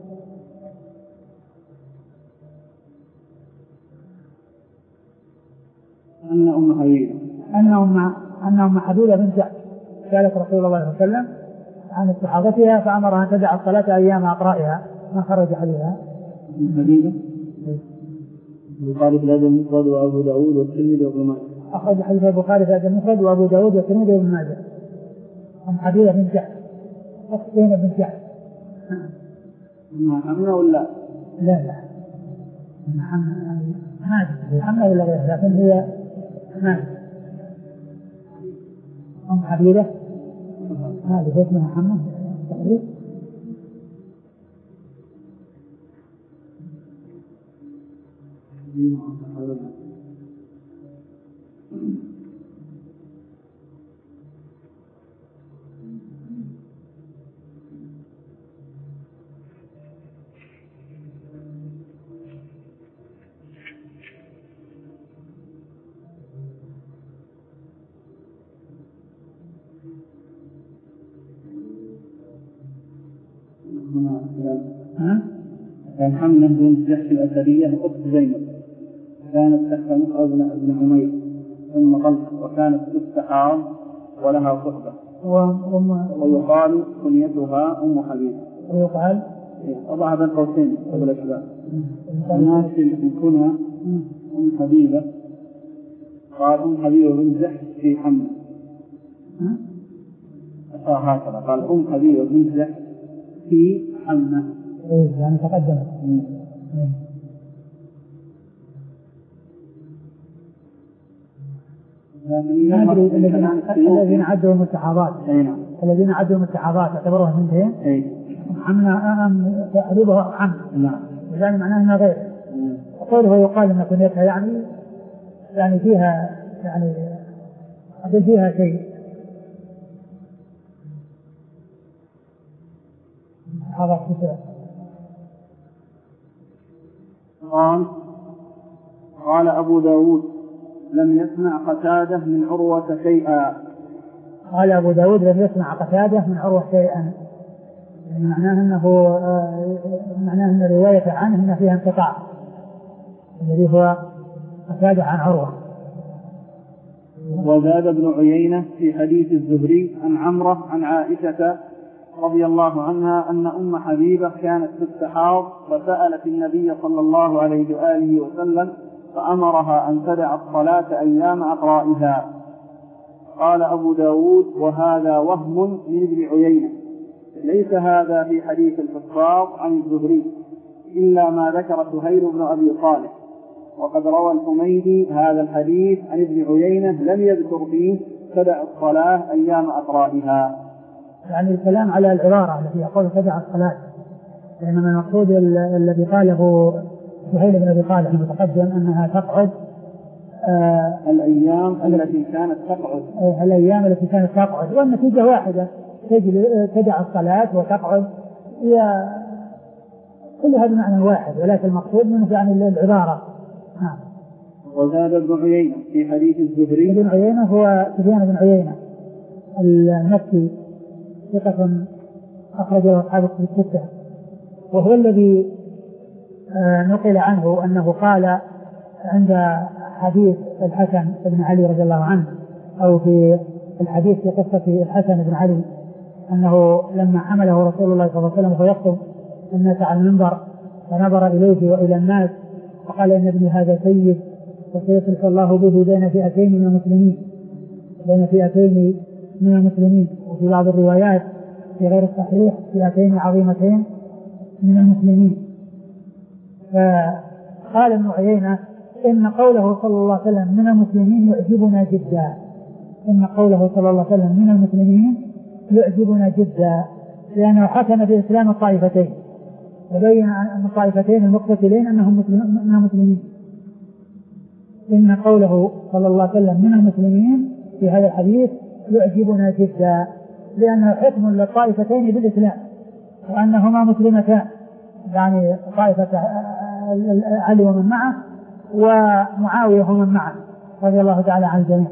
[SPEAKER 2] أن أم حبيبة
[SPEAKER 1] أن أم أن أم حبيبة بنت جحش سألت رسول الله صلى الله عليه وسلم عن استحاضتها فأمرها أن تدع الصلاة أيام أقرائها ما خرج حديثها.
[SPEAKER 2] أم حبيبة البخاري في الأدب المفرد وأبو داود والترمذي وابن ماجه.
[SPEAKER 1] أخرج حديث البخاري في الأدب المفرد وأبو داود والترمذي وابن ماجه. أم حبيبة بنت جحش أخت زينب بنت جحش.
[SPEAKER 2] أم حمنا ولا
[SPEAKER 1] لا لا أم حمنا ما أدري حمنا ولا غيرها لكن هي ما أم حبيبة هذه اسمها حمنا تقريبا.
[SPEAKER 2] كان حمنا بنت جحش الأسدية أخت زينب كانت تحت مصعب بن عمير ثم طلق وكانت تستحاض ولها صحبة ويقال كنيتها أم حبيبة.
[SPEAKER 1] ويقال
[SPEAKER 2] أضعها بين قوسين قبل الأشباه الناس الكنى أم حبيبة قال أم حبيبة بنت جحش في حمنا هكذا قال أم حبيبة بنت جحش في حمنا
[SPEAKER 1] يعني تقدمت. الذين عدوا المستحاضات الذين عدوا المستحاضات يعتبروها بنتين حمنا أم تقريبها حمنا يعني معناه أنها غير. وقوله يقال أن كنيتها يعني يعني فيها يعني فيها شيء هذا كتاب.
[SPEAKER 2] قال قال أبو داود لم يسمع قتادة من عروة شيئا.
[SPEAKER 1] قال أبو داود لم يسمع قتادة من عروة شيئا معناه أنه معناه أن الرواية عنه أن فيها انقطاع الذي هو قتادة عن عروة.
[SPEAKER 2] وزاد ابن عيينة في حديث الزهري عن عمرة عن عائشة رضي الله عنها أن أم حبيبة كانت تستحاض فسألت النبي صلى الله عليه وآله وسلم فأمرها أن تدع الصلاة أيام أقرائها. قال أبو داود وهذا وهم من ابن عيينة ليس هذا في حديث الحفاظ عن الزهري إلا ما ذكر سهيل بن أبي صالح وقد روى الحميدي هذا الحديث عن ابن عيينة لم يذكر فيه تدع الصلاة أيام أقرائها.
[SPEAKER 1] يعني الكلام على العبارة التي يقول تدع الصلاة لأن من المقصود الذي قاله سهيل بن أبي صالح المتقدم أنها تقعد
[SPEAKER 2] آه الأيام التي كانت تقعد
[SPEAKER 1] آه الأيام التي كانت تقعد والنتيجة واحدة تدع الصلاة وتقعد هي كل هذا معنى واحد ولكن المقصود منه يعني العبارة.
[SPEAKER 2] ها. وزاد ابن عيينة في حديث الزهري.
[SPEAKER 1] ابن عيينة هو سفيان بن عيينة المكي ثقة أخرجه أصحاب الكتب الستة وهو الذي آه نقل عنه أنه قال عند حديث الحسن بن علي رضي الله عنه، أو في الحديث في قصة الحسن بن علي أنه لما حمله رسول الله صلى الله عليه وسلم فيخطب الناس على المنبر فنظر إليه وإلى الناس فقال إن ابني هذا سيد وسيصلح الله به بين فئتين من المسلمين بين فئتين من المسلمين وفي بعض الروايات في غير الصحيح فئتين عظيمتين من المسلمين. فقال ابن عيينة إن قوله صلى الله عليه وسلم من المسلمين يعجبنا جدا إن قوله صلى الله عليه وسلم من المسلمين يعجبنا جدا لأنه حكم بإسلام الطائفتين وبين أن الطائفتين المقتتلين أنهم مسلمين. إن قوله صلى الله عليه وسلم من المسلمين في هذا الحديث يعجبنا جدا لأنه حكم للطائفتين بالإسلام وأنهما مسلمتان، يعني طائفة علي ومن معه ومعاوية ومن معه رضي الله تعالى عن الجميع.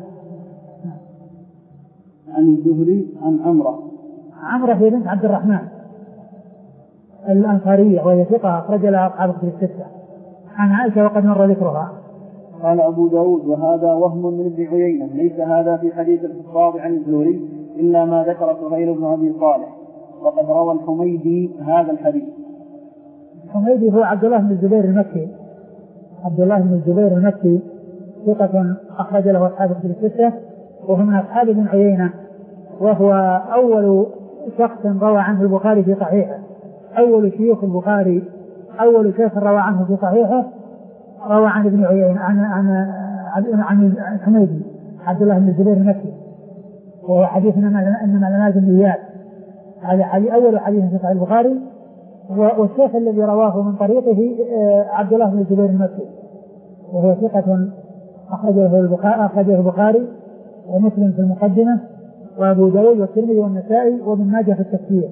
[SPEAKER 2] عن الزهري عن عمرة
[SPEAKER 1] عمرة هي بنت عبد الرحمن الأنصارية وهي ثقة أخرج لها أصحاب الكتب الستة عن عائشة وقد مر ذكرها.
[SPEAKER 2] قال أبو داود وهذا وهم من ابن عيينة ليس هذا في حديث الحفاظ عن الزهري إلا ما ذكر سهيل بن أبي صالح وقد روى الحميدي هذا الحديث.
[SPEAKER 1] الحميدي هو عبد الله بن الزبير المكي عبد الله بن الزبير المكي ثقة أخرج له أصحاب الكتب الستة وهو من أصحاب ابن عيينة وهو أول شخص روى عنه البخاري في صحيحه أول شيوخ البخاري أول شيخ روى عنه في صحيحه روى عن ابن عيينة عن عن عن الحميدي عبد الله بن الزبير المكي وهو حديث إنما لنازل بإياد هذا أول حديث في صحيح البخاري والشيخ الذي رواه من طريقه عبد الله بن الزبير المكي وهو ثقة أخرجه البخاري أخرجه البخاري ومسلم في المقدمة وأبو داود والترمذي والنسائي وابن ماجه في التفسير.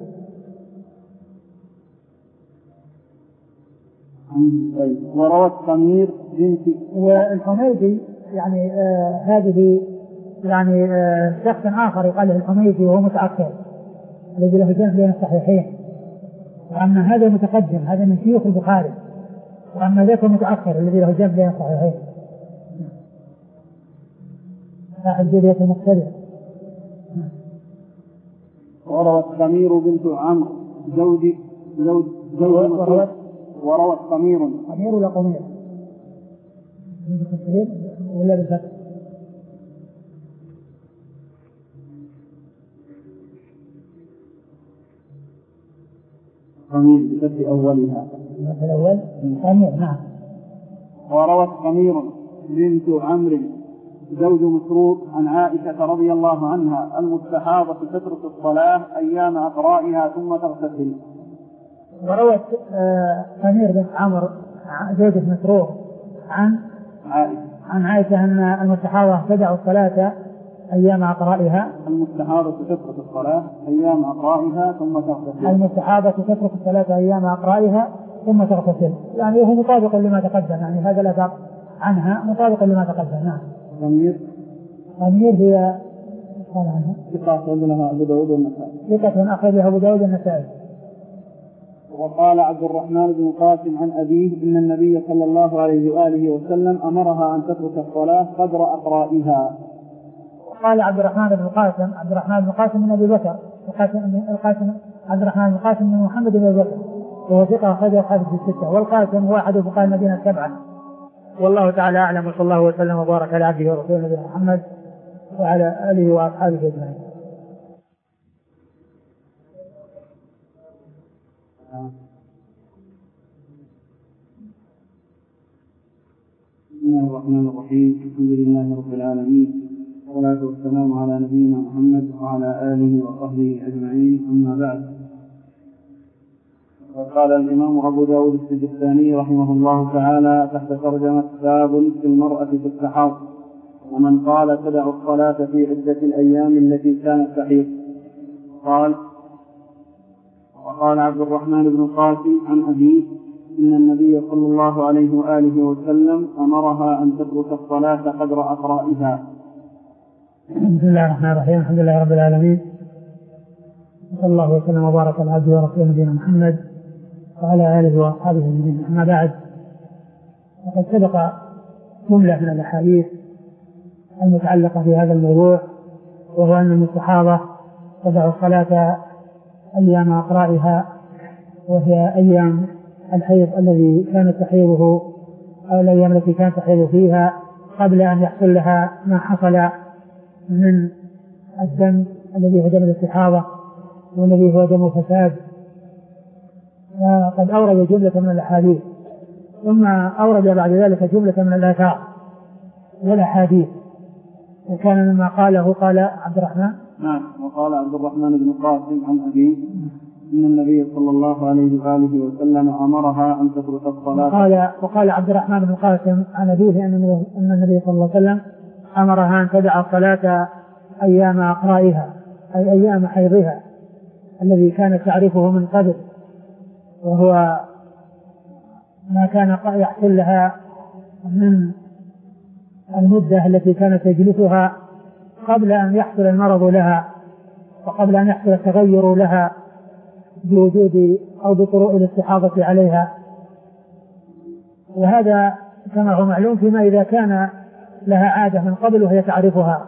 [SPEAKER 2] وروى الضمير بنت
[SPEAKER 1] والحميدي يعني آه هذه يعني آه شخص آخر يقال له الحميدي وهو متأخر الذي له جنب بين الصحيحين وأما هذا متقدم هذا من شيوخ البخاري وأما ذاك متأخر الذي له جنب بين الصحيحين صاحب جرية المختلف.
[SPEAKER 2] وروى الضمير بنت عمرو زوج زوج زوج
[SPEAKER 1] وروى
[SPEAKER 2] وروى ضمير
[SPEAKER 1] ضمير ولا قمير ولا بالفتح
[SPEAKER 2] ضمير بفتح أولها
[SPEAKER 1] الأول ضمير نعم.
[SPEAKER 2] وروى ضمير بنت عمرو زوج مسروق عن عائشة رضي الله عنها المستحاضة تترك الصلاة أيام أقرائها ثم تغتسل.
[SPEAKER 1] وروت ضمير بنت عمرو زوجة مسروق عن
[SPEAKER 2] عائشة
[SPEAKER 1] عن عائشة أن المستحاضة تدع الصلاة أيام أقرائها
[SPEAKER 2] المستحاضة تترك الصلاة أيام أقرائها ثم تغتسل
[SPEAKER 1] المستحاضة تترك الصلاة أيام أقرائها ثم تغتسل يعني هو مطابق لما تقدم يعني هذا الأثر عنها مطابق لما تقدم. نعم.
[SPEAKER 2] ضمير
[SPEAKER 1] ضمير هي قال عنها
[SPEAKER 2] ثقة أخرجها أبو داود والنسائي
[SPEAKER 1] ثقة أخرجها أبو داود والنسائي.
[SPEAKER 2] وقال عبد الرحمن بن القاسم عن أبيه إن النبي صلى الله عليه وآله وسلم أمرها أن تترك الصلاة قدر أقرائها.
[SPEAKER 1] قال عبد الرحمن بن القاسم عبد الرحمن بن القاسم من أبي بكر القاسم القاسم عبد الرحمن بن القاسم من محمد بن أبي بكر وهو ثقة أخرجه أصحاب الستة والقاسم هو أحد فقهاء المدينة السبعة. والله تعالى أعلم وصلى الله وسلم وبارك على عبده ورسوله نبينا محمد وعلى آله وأصحابه أجمعين.
[SPEAKER 2] بسم الله الرحمن الرحيم الحمد لله رب العالمين والصلاة والسلام على نبينا محمد وعلى آله وصحبه أجمعين أما بعد. وقال الإمام أبو داود السجستاني رحمه الله تعالى تحت ترجمة باب في المرأة في التحاض ومن قال تدع الصلاة في عدة الأيام التي كانت تحيض. قال وقال عبد الرحمن بن القاسم عن أبيه إن النبي صلى الله عليه وآله وسلم أمرها أن تترك الصلاة قدر أقرائها.
[SPEAKER 1] بسم الله الرحمن الرحيم الحمد لله رب العالمين صلى الله وسلم وبارك على عبده ورسوله نبينا محمد وعلى آله وأصحابه أجمعين. أما بعد فقد سبق جملة من الأحاديث المتعلقة في هذا الموضوع، وهو أن الصحابة تدع الصلاة أيام أقرائها، وهي أيام الحيض الذي كانت تحيضه أو الأيام التي كانت تحيض فيها قبل أن يحصل لها ما حصل من الدم الذي هو دم الاستحاضة والذي هو دم فساد. وقد أورد جملة من الأحاديث، ثم أورد بعد ذلك جملة من الآثار والأحاديث، وكان مما قاله قال عبد الرحمن
[SPEAKER 2] نعم وقال عبد الرحمن بن قاسم عن أبيه إن النبي صلى الله عليه وآله وسلم أمرها أن تترك الصلاة.
[SPEAKER 1] وقال, وقال عبد الرحمن بن قاسم عن أبيه أن النبي صلى الله عليه وسلم أمرها أن تدع الصلاة أيام أقرائها، أي أيام حيضها الذي كانت تعرفه من قبل، وهو ما كان يحصل لها من المدة التي كانت تجلسها قبل أن يحصل المرض لها وقبل أن يحصل التغير لها بوجود أو بطروء الاستحاضة عليها. وهذا كما هو معلوم فيما إذا كان لها عادة من قبل وهي تعرفها.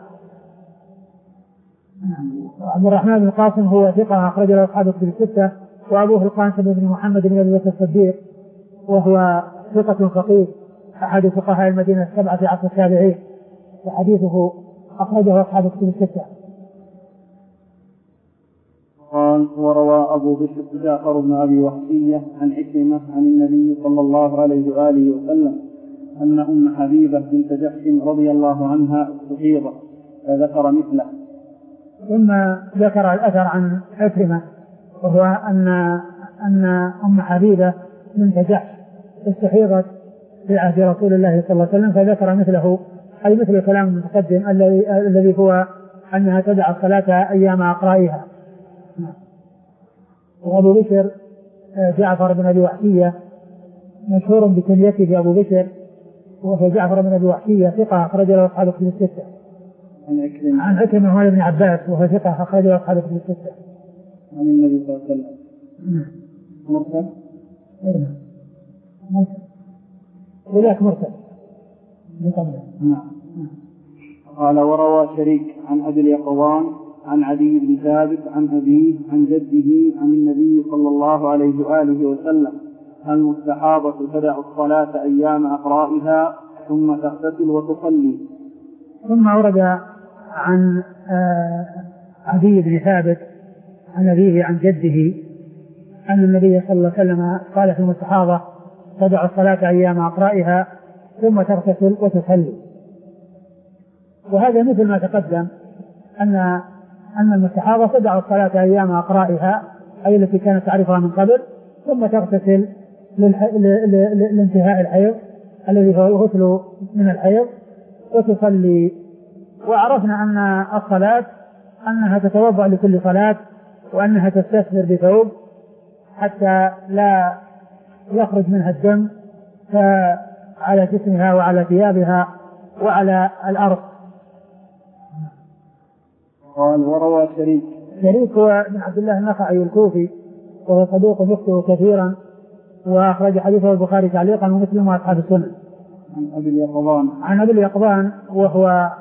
[SPEAKER 1] عبد الرحمن بن قاسم هو ثقة أخرج له أصحاب الكتب الستة، وأبوه القاسم بن محمد بن أبي بكر الصديق وهو ثقة فقيه أحد فقهاء المدينة السبعة في عصر التابعين، وحديثه أخرجه أصحاب الكتب الستة.
[SPEAKER 2] قال وروى أبو بشر جعفر بن أبي وحشية عن عكرمة عن النبي صلى الله عليه وآله وسلم أن أم حبيبة بنت جحش رضي الله عنها استحيضت فذكر مثله.
[SPEAKER 1] ثم ذكر الأثر عن عكرمة وهو أن أن أم حبيبة بنت جحش استحيضت في عهد رسول الله صلى الله عليه وسلم فذكر مثله، أي مثل الكلام المتقدم الذي هو أنها تدع الصلاة أيام أقرائها. وأبو بشر جعفر بن أبي وحشية مشهور بكنيته أبو بشر، وهو جعفر بن أبي وحشية ثقة أخرج له أصحاب الكتب الستة. عن عكرمة هو ابن عباس وهو ثقة أخرج له أصحاب الكتب الستة.
[SPEAKER 2] عن النبي صلى الله عليه وسلم مرسل
[SPEAKER 1] مرسل وذاك مرسل.
[SPEAKER 2] نعم. قال وروى شريك عن أبي اليقظان عن عدي بن ثابت عن أبيه عن جده عن النبي صلى الله عليه وآله وسلم المستحاضة تدع الصلاة أيام أقرائها ثم تغتسل وتصلي.
[SPEAKER 1] ثم ورد عن عدي بن ثابت عن أبيه عن جده أن النبي صلى الله عليه وسلم قال في المستحاضة تدع الصلاة أيام أقرائها ثم تغتسل وتصلي. وهذا مثل ما تقدم أن أن المستحاضة تدع الصلاة أيام أقرائها أي التي كانت تعرفها من قبل ثم تغتسل لانتهاء الحيض الذي هو الغسل من الحيض وتصلي. وعرفنا أن الصلاة أنها تتوضأ لكل صلاة وأنها تستثمر بثوب حتى لا يخرج منها الدم على جسمها وعلى ثيابها وعلى الأرض.
[SPEAKER 2] قال وروى شريك
[SPEAKER 1] شريك هو بن عبد الله النخعي الكوفي وهو صدوق يخطئ كثيرا وأخرج حديثه البخاري تعليقا ومسلم وأصحاب السنن.
[SPEAKER 2] عن أبي اليقظان
[SPEAKER 1] عن أبي اليقظان وهو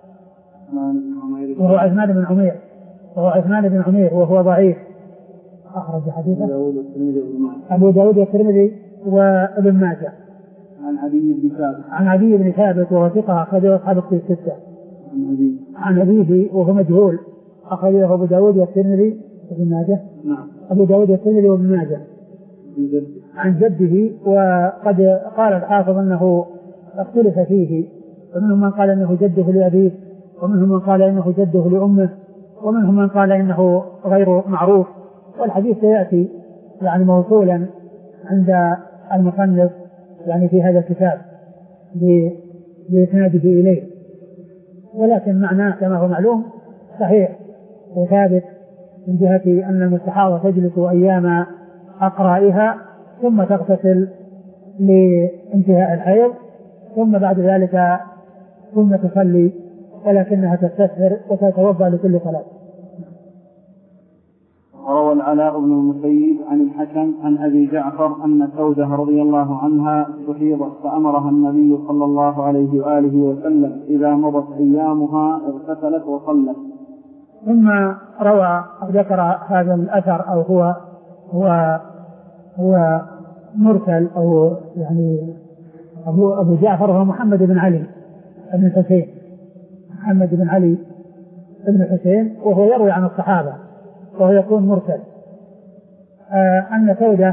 [SPEAKER 1] وهو عثمان بن عمير وهو عثمان بن عمير وهو ضعيف أخرج حديثه أبو داود والترمذي وابن ماجه.
[SPEAKER 2] عن عدي بن ثابت
[SPEAKER 1] عن عدي بن ثابت وهو ثقة أخرجه أصحاب الكتب الستة. عن أبيه وهو مجهول أخرجه أبو داود والترمذي وابن ماجه.
[SPEAKER 2] نعم.
[SPEAKER 1] أبو داود والترمذي وابن ماجه. عن جده وقد قال الحافظ أنه اختلف فيه، ومنهم من قال أنه جده لأبيه ومنهم من قال إنه جده لأمه ومنهم من قال إنه غير معروف، والحديث سيأتي يعني موصولا عند المصنف يعني في هذا الكتاب بإسناده إليه، ولكن معناه كما هو معلوم صحيح وثابت من جهة أن المستحاضة تجلس أيام أقرائها ثم تغتسل لانتهاء الحيض ثم بعد ذلك ثم تصلي، ولكنها تستثمر وتتوضأ لكل صلاة.
[SPEAKER 2] روى العلاء بن المسيب عن الحكم عن أبي جعفر أن سودة رضي الله عنها استحيضت فأمرها النبي صلى الله عليه وآله وسلم إذا مضت أيامها اغتسلت وصلت.
[SPEAKER 1] ثم روى أو ذكر هذا الأثر أو هو هو هو مرسل أو يعني أبو أبو جعفر هو محمد بن علي بن الحسين محمد بن علي بن الحسين وهو يروي عن الصحابة وهو يكون مرسل. آه أن سودة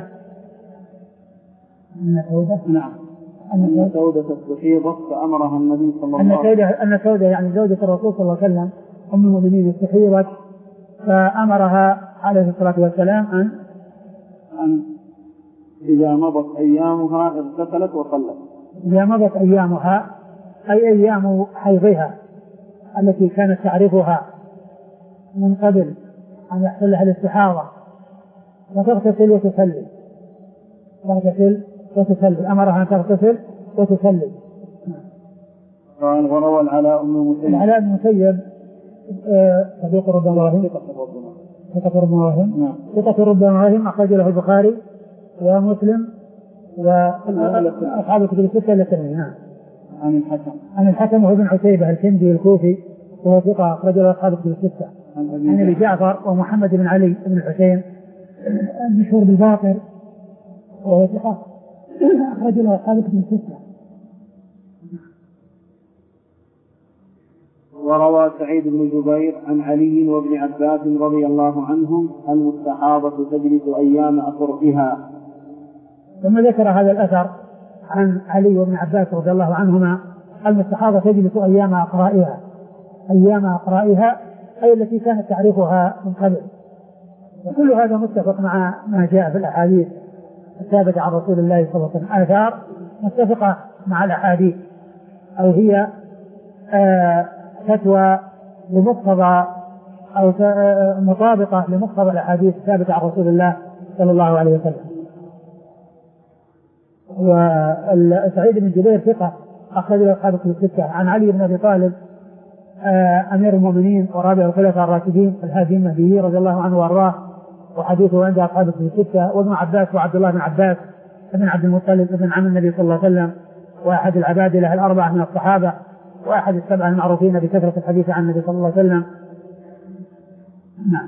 [SPEAKER 1] أن سودة
[SPEAKER 2] نعم أن سودة استحيضت فأمرها النبي صلى الله عليه وسلم
[SPEAKER 1] أن سودة أن سودة يعني زوجة الرسول صلى الله عليه وسلم أم المؤمنين استحيضت فأمرها عليه الصلاة والسلام أن
[SPEAKER 2] أن إذا مضت أيامها اغتسلت وصلت.
[SPEAKER 1] إذا مضت أيامها أي أيام حيضها التي كانت تعرفها من قبل أن يحصل لها الاستحاضة وتغتسل وتصلي تغتسل وتصلي أمرها أن تغتسل وتصلي.
[SPEAKER 2] قال وروى العلاء بن المسيب
[SPEAKER 1] العلاء بن المسيب صديق ربما وهم ثقة ربما وهم ثقة ربما وهم أخرج له البخاري ومسلم وأصحاب الكتب الستة إلا الترمذي. نعم.
[SPEAKER 2] عن الحكم
[SPEAKER 1] عن الحكم وابن عتيبة الكندي الكوفي وهو ثقة أخرج له أصحاب الكتب الستة. عن أبي جعفر ومحمد بن علي بن الحسين المشهور بالباقر وهو ثقة أخرج له أصحاب الكتب الستة.
[SPEAKER 2] وروى سعيد بن جبير عن علي وابن عباس رضي الله عنهم المستحاضة تجلس أيام أقرئها.
[SPEAKER 1] ثم ذكر هذا الأثر عن علي وابن عباس رضي الله عنهما المستحاضة تجلس أيام أقرائها أيام أقرائها أي التي كانت تعرفها من قبل. وكل هذا متفق مع ما جاء في الأحاديث الثابتة عن رسول الله صلى الله عليه وسلم آثار متفقة مع الأحاديث أو هي آه فتوى لمقتضى أو مطابقة لمقتضى الأحاديث الثابتة عن رسول الله صلى الله عليه وسلم. وسعيد بن جبير ثقة أخرج له أصحاب الكتب الستة. عن علي بن أبي طالب أمير المؤمنين ورابع الخلفاء الراشدين الهادي المهدي رضي الله عنه وأرضاه وحديثه عند أصحاب الكتب الستة. وابن عباس وعبد الله بن عباس ابن عبد المطلب ابن عم النبي صلى الله عليه وسلم وأحد العبادلة الأربعة من الصحابة وأحد السبعة المعروفين بكثرة الحديث عن النبي صلى الله عليه وسلم. نعم.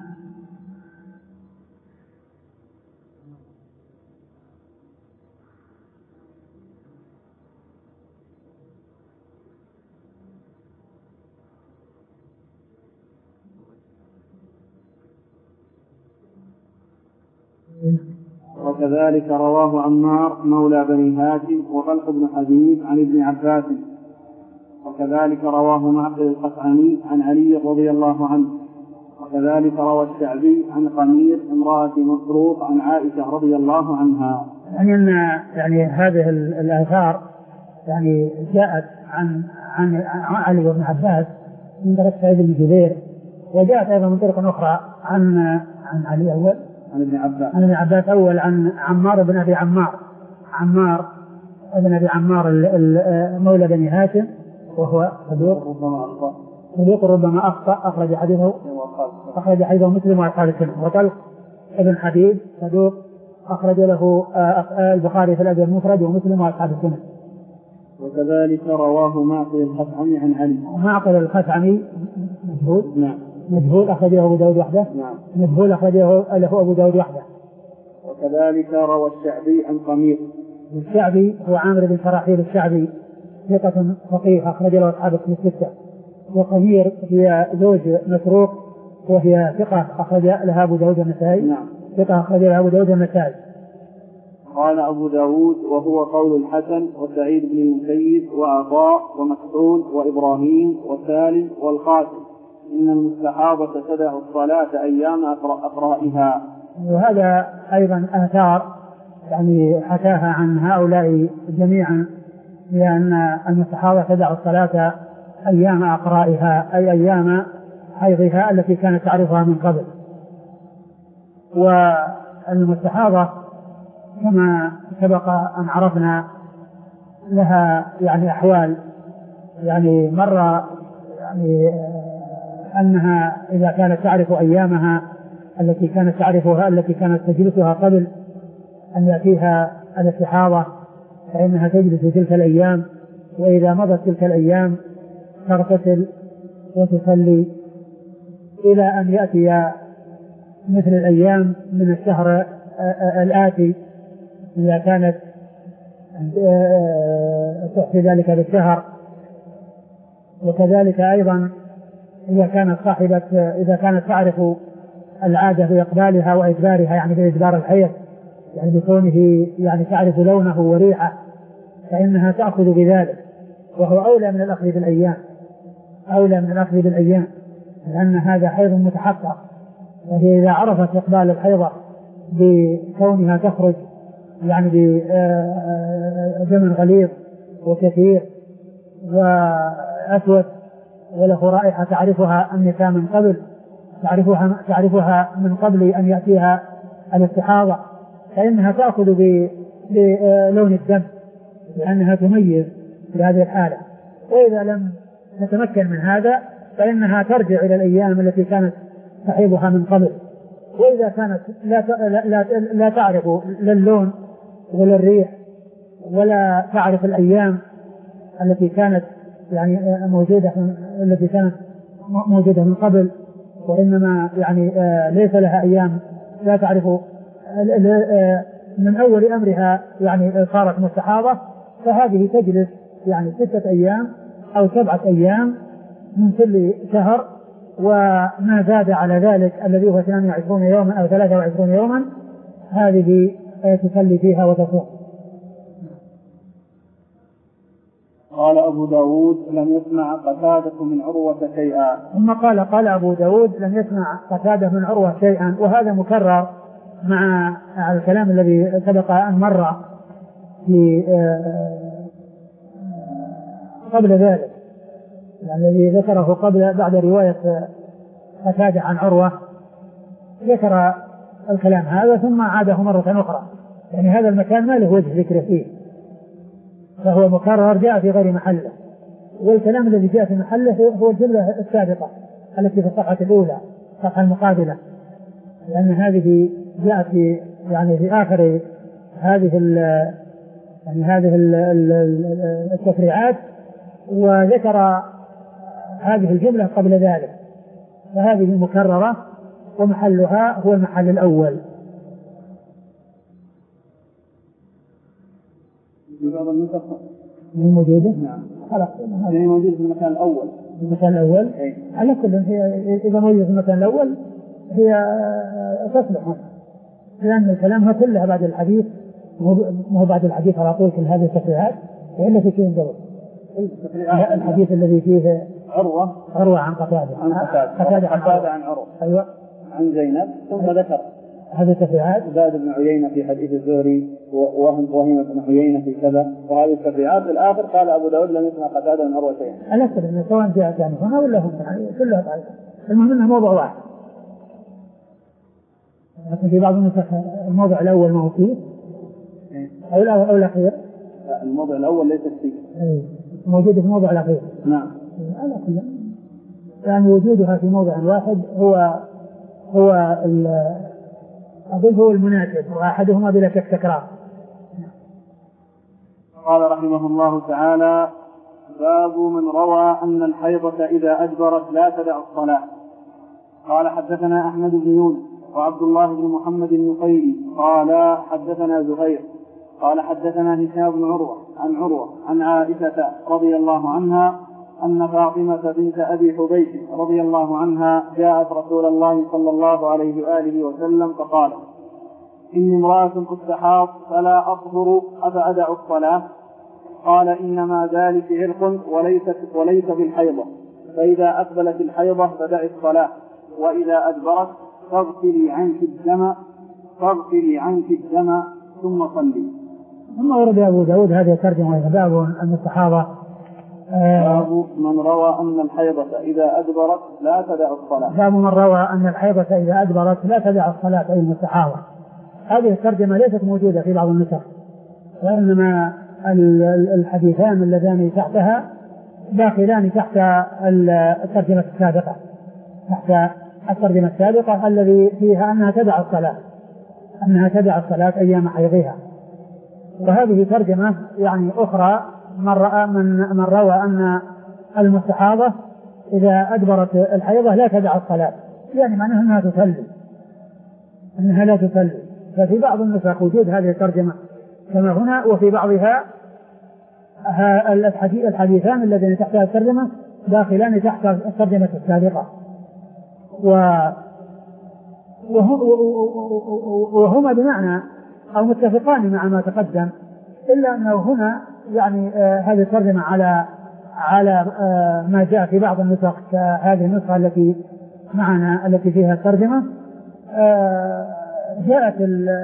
[SPEAKER 2] وكذلك رواه عمار مولى بني هاشم وطلق بن حبيب عن ابن عباس. وكذلك رواه معقل القطعاني عن علي رضي الله عنه. وكذلك روى الشعبي عن قمير امرأة مسروق عن عائشة رضي الله عنها.
[SPEAKER 1] يعني أن يعني هذه الآثار يعني جاءت عن عن علي بن عباس من طريق سعيد بن جبير وجاءت أيضا من طريق أخرى عن عن علي أول
[SPEAKER 2] عن ابن عباس
[SPEAKER 1] عن ابن عباس أول عن عمار بن أبي عمار عمار بن أبي عمار مولى بني هاشم وهو صدوق
[SPEAKER 2] ربما أخطأ
[SPEAKER 1] صدوق ربما أخطأ أخرج حديثه أخرج حديثه مسلم وأصحاب السنة. وطلق ابن حبيب صدوق أخرج له البخاري في الأدب المفرد ومسلم وأصحاب السنة.
[SPEAKER 2] وكذلك رواه معقل الخثعمي عن علي.
[SPEAKER 1] معقل الخثعمي مجهول
[SPEAKER 2] نعم
[SPEAKER 1] مجهول أخرجه أبو داود وحده.
[SPEAKER 2] نعم
[SPEAKER 1] مجهول أخرجه له أبو داود وحده.
[SPEAKER 2] وكذلك روى الشعبي عن قمير.
[SPEAKER 1] الشعبي هو عامر بن شراحيل الشعبي ثقة فقيه أخرج له أصحاب الكتب الستة. وقمير هي زوج مسروق وهي ثقة أخرج لها أبو داود النسائي.
[SPEAKER 2] نعم
[SPEAKER 1] ثقة أخرج لها أبو داود النسائي.
[SPEAKER 2] قال أبو داود وهو قول الحسن وسعيد بن المسيب وعطاء ومسعود وإبراهيم وسالم والقاسم إن المستحاضة تدع الصلاة أيام أقرائها.
[SPEAKER 1] وهذا أيضا آثار يعني حكاها عن هؤلاء جميعا لأن المستحاضة تدع الصلاة أيام أقرائها أي أيام حيضها التي كانت تعرفها من قبل. والمستحاضة كما سبق أن عرفنا لها يعني أحوال يعني مرة يعني أنها إذا كانت تعرف أيامها التي كانت تعرفها التي كانت تجلسها قبل أن يأتيها الاستحاضة فإنها تجلس تلك الأيام، وإذا مضت تلك الأيام تغتسل وتصلي إلى أن يأتي مثل الأيام من الشهر الآتي إذا كانت تحصي ذلك بالشهر. وكذلك أيضا إذا كانت صاحبة إذا كانت تعرف العادة بإقبالها وإدبارها، يعني بإدبار الحيض، يعني بكونه يعني تعرف لونه وريحه، فإنها تأخذ بذلك، وهو أولى من الأخذ بالأيام أولى من الأخذ بالأيام لأن هذا حيض متحقق. وهي إذا عرفت إقبال الحيضة بكونها تخرج يعني بدم غليظ وكثير وأسود وله رائحة تعرفها النساء من قبل تعرفها تعرفها من قبل أن يأتيها الاستحاضة، فإنها تأخذ بلون الدم لأنها تميز في هذه الحالة. وإذا لم تتمكن من هذا فإنها ترجع إلى الأيام التي كانت تحيضها من قبل. وإذا كانت لا لا لا تعرف لا اللون ولا الريح ولا تعرف الأيام التي كانت يعني موجودة التي كانت موجودة من قبل، وإنما يعني ليس لها أيام لا تعرف من أول أمرها يعني صارت مستحاضة، فهذه تجلس يعني ستة أيام أو سبعة أيام من كل شهر، وما زاد على ذلك الذي هو اثنين وعشرين يوما أو ثلاثة وعشرين يوما هذه تصلي فيها وتصوم.
[SPEAKER 2] قال أبو داود لم يسمع قتادة من عروة شيئا.
[SPEAKER 1] ثم قال قال أبو داود لم يسمع قتادة من عروة شيئا، وهذا مكرر مع الكلام الذي سبق أن مر في قبل ذلك، يعني الذي ذكره قبل بعد رواية قتادة عن عروة ذكر الكلام هذا ثم عاده مرة أخرى، يعني هذا المكان ما له وجه ذكر فيه، فهو مكرر جاء في غير محله. والكلام الذي جاء في محله هو الجملة السابقة التي في الصفحة الأولى الصفحة المقابلة، لأن هذه جاءت في يعني في آخر هذه ال يعني هذه التفريعات، وذكر هذه الجملة قبل ذلك، فهذه مكررة ومحلها هو المحل الأول.
[SPEAKER 2] في بعض النسخ
[SPEAKER 1] من موجودة؟
[SPEAKER 2] نعم.
[SPEAKER 1] خلاص
[SPEAKER 2] هي موجودة في المكان الأول.
[SPEAKER 1] في المكان الأول؟
[SPEAKER 2] أي.
[SPEAKER 1] على كل هي إذا موجودة في المكان الأول هي تصلح، لأن الكلام كلها بعد الحديث، مو بعد الحديث على طول كل هذه التفريعات، وإلا في شيء قبل الحديث الذي فيه
[SPEAKER 2] عروة
[SPEAKER 1] عروة عن قتادة
[SPEAKER 2] عن قتادة
[SPEAKER 1] قتادة عن,
[SPEAKER 2] قتادة عن عروة
[SPEAKER 1] أيوة
[SPEAKER 2] عن زينب، ثم ذكر
[SPEAKER 1] هذه التفريعات
[SPEAKER 2] زاد بن عيينة في حديث الزهري وهم وهم بن عيينة في كذا، وهذه التفريعات الآخر قال أبو داود لم يسمع قتادة من عروة شيئا.
[SPEAKER 1] ألست إن سواء جاءت يعني هنا ولا هم يعني كلها طائفة، المهم إنه موضوع واحد، لكن في بعض النسخ الموضع الأول ما هو فيه أو الأول أو الأخير.
[SPEAKER 2] الموضع الأول ليس فيه،
[SPEAKER 1] موجود في الموضع الأخير.
[SPEAKER 2] نعم.
[SPEAKER 1] على كل يعني وجودها في موضع واحد هو هو أقول هو المناسب، وأحدهما بلا شك تكرار.
[SPEAKER 2] قال رحمه الله تعالى: باب من روى أن الحيضة إذا أدبرت لا تدع الصلاة. قال حدثنا أحمد بن يونس وعبد الله بن محمد النقيري قال حدثنا زهير قال حدثنا هشام بن عروة عن عروة عن عائشة رضي الله عنها أن فاطمة بنت أبي حبيش رضي الله عنها جاءت رسول الله صلى الله عليه وآله وسلم فقالت: إني امرأة استحاض فلا أطهر أفأدع الصلاة؟ قال: إنما ذلك عرق وليس, وليس بالحيضة، فإذا أقبلت الحيضة فدعي الصلاة، وإذا أدبرت فاغسلي عنك الدم فاغسلي عنك الدم ثم صلي.
[SPEAKER 1] ثم ورد أبو داود هذه الترجمة باب أن الصحابة
[SPEAKER 2] باب من روى أن الحيضة إذا أدبرت لا تدع الصلاة.
[SPEAKER 1] باب من روى أن الحيضة إذا أدبرت لا تدع الصلاة أي الصحابة. هذه الترجمة ليست موجودة في بعض النسخ، وإنما الحديثان اللذان تحتها داخلان تحت الترجمة السابقة، تحت الترجمة السابقة الذي فيها أنها تدع الصلاة أنها تدع الصلاة أيام حيضها. وهذه ترجمة يعني أخرى من رأى من, من روى أن المستحاضة إذا أدبرت الحيضة لا تدع الصلاة، يعني معناها أنها تصلي أنها لا تصلي. ففي بعض النسخ وجود هذه الترجمة كما هنا، وفي بعضها الحديثان الذين تحتها الترجمة داخلان تحت الترجمة السابقة، وهما بمعنى أو متفقان مع ما تقدم، إلا أنه هنا يعني آه هذه الترجمة على على آه ما جاء في بعض النسخ كهذه النسخة التي معنا التي فيها الترجمة آه جاءت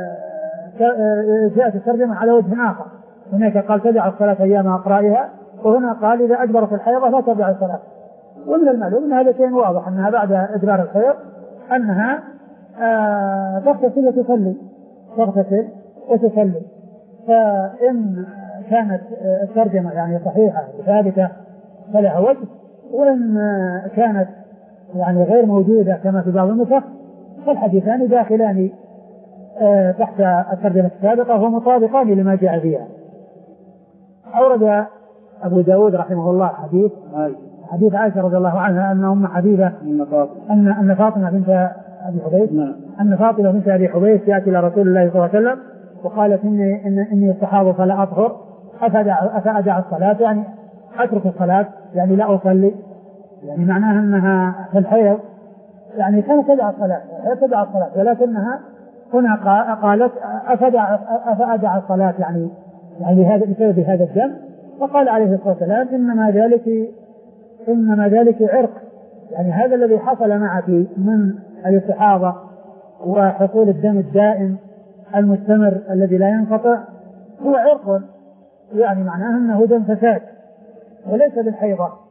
[SPEAKER 1] جاءت الترجمة على وجه آخر. هناك قال تدع الصلاة أيام أقرائها، وهنا قال إذا أجبرت الحيضة لا تدع الصلاة. ومن المعلوم أن هذا شيء واضح أنها بعد إدبار الحيض أنها آه تغتسل وتصلي تغتسل وتصلي. فإن كانت الترجمة يعني صحيحة ثابتة فلها وجه، وإن كانت يعني غير موجودة كما في بعض النسخ فالحديثان داخلان آه تحت الترجمة السابقة ومطابقان لما جاء فيها. أورد أبو داود رحمه الله حديث حديث عائشة رضي الله عنها أن أم حبيبة أن أن فاطمة بنت أبي حبيب أن فاطمة بنت أبي حبيب تأتي إلى رسول الله صلى الله عليه وسلم وقالت إني إن إني استحاض فلا أطهر أفأدع أفأدع الصلاة، يعني أترك الصلاة يعني لا أصلي، يعني معناها أنها في الحيض يعني كانت تدع الصلاة تدع الصلاة ولكنها هنا قالت أفأدع أفأدع الصلاة يعني يعني هذا بسبب هذا الدم. فقال عليه الصلاة والسلام إنما ذلك إنما ذلك عرق، يعني هذا الذي حصل معك من الاستحاضة وحصول الدم الدائم المستمر الذي لا ينقطع هو عرق، يعني معناه أنه دم فساد وليس بالحيضة.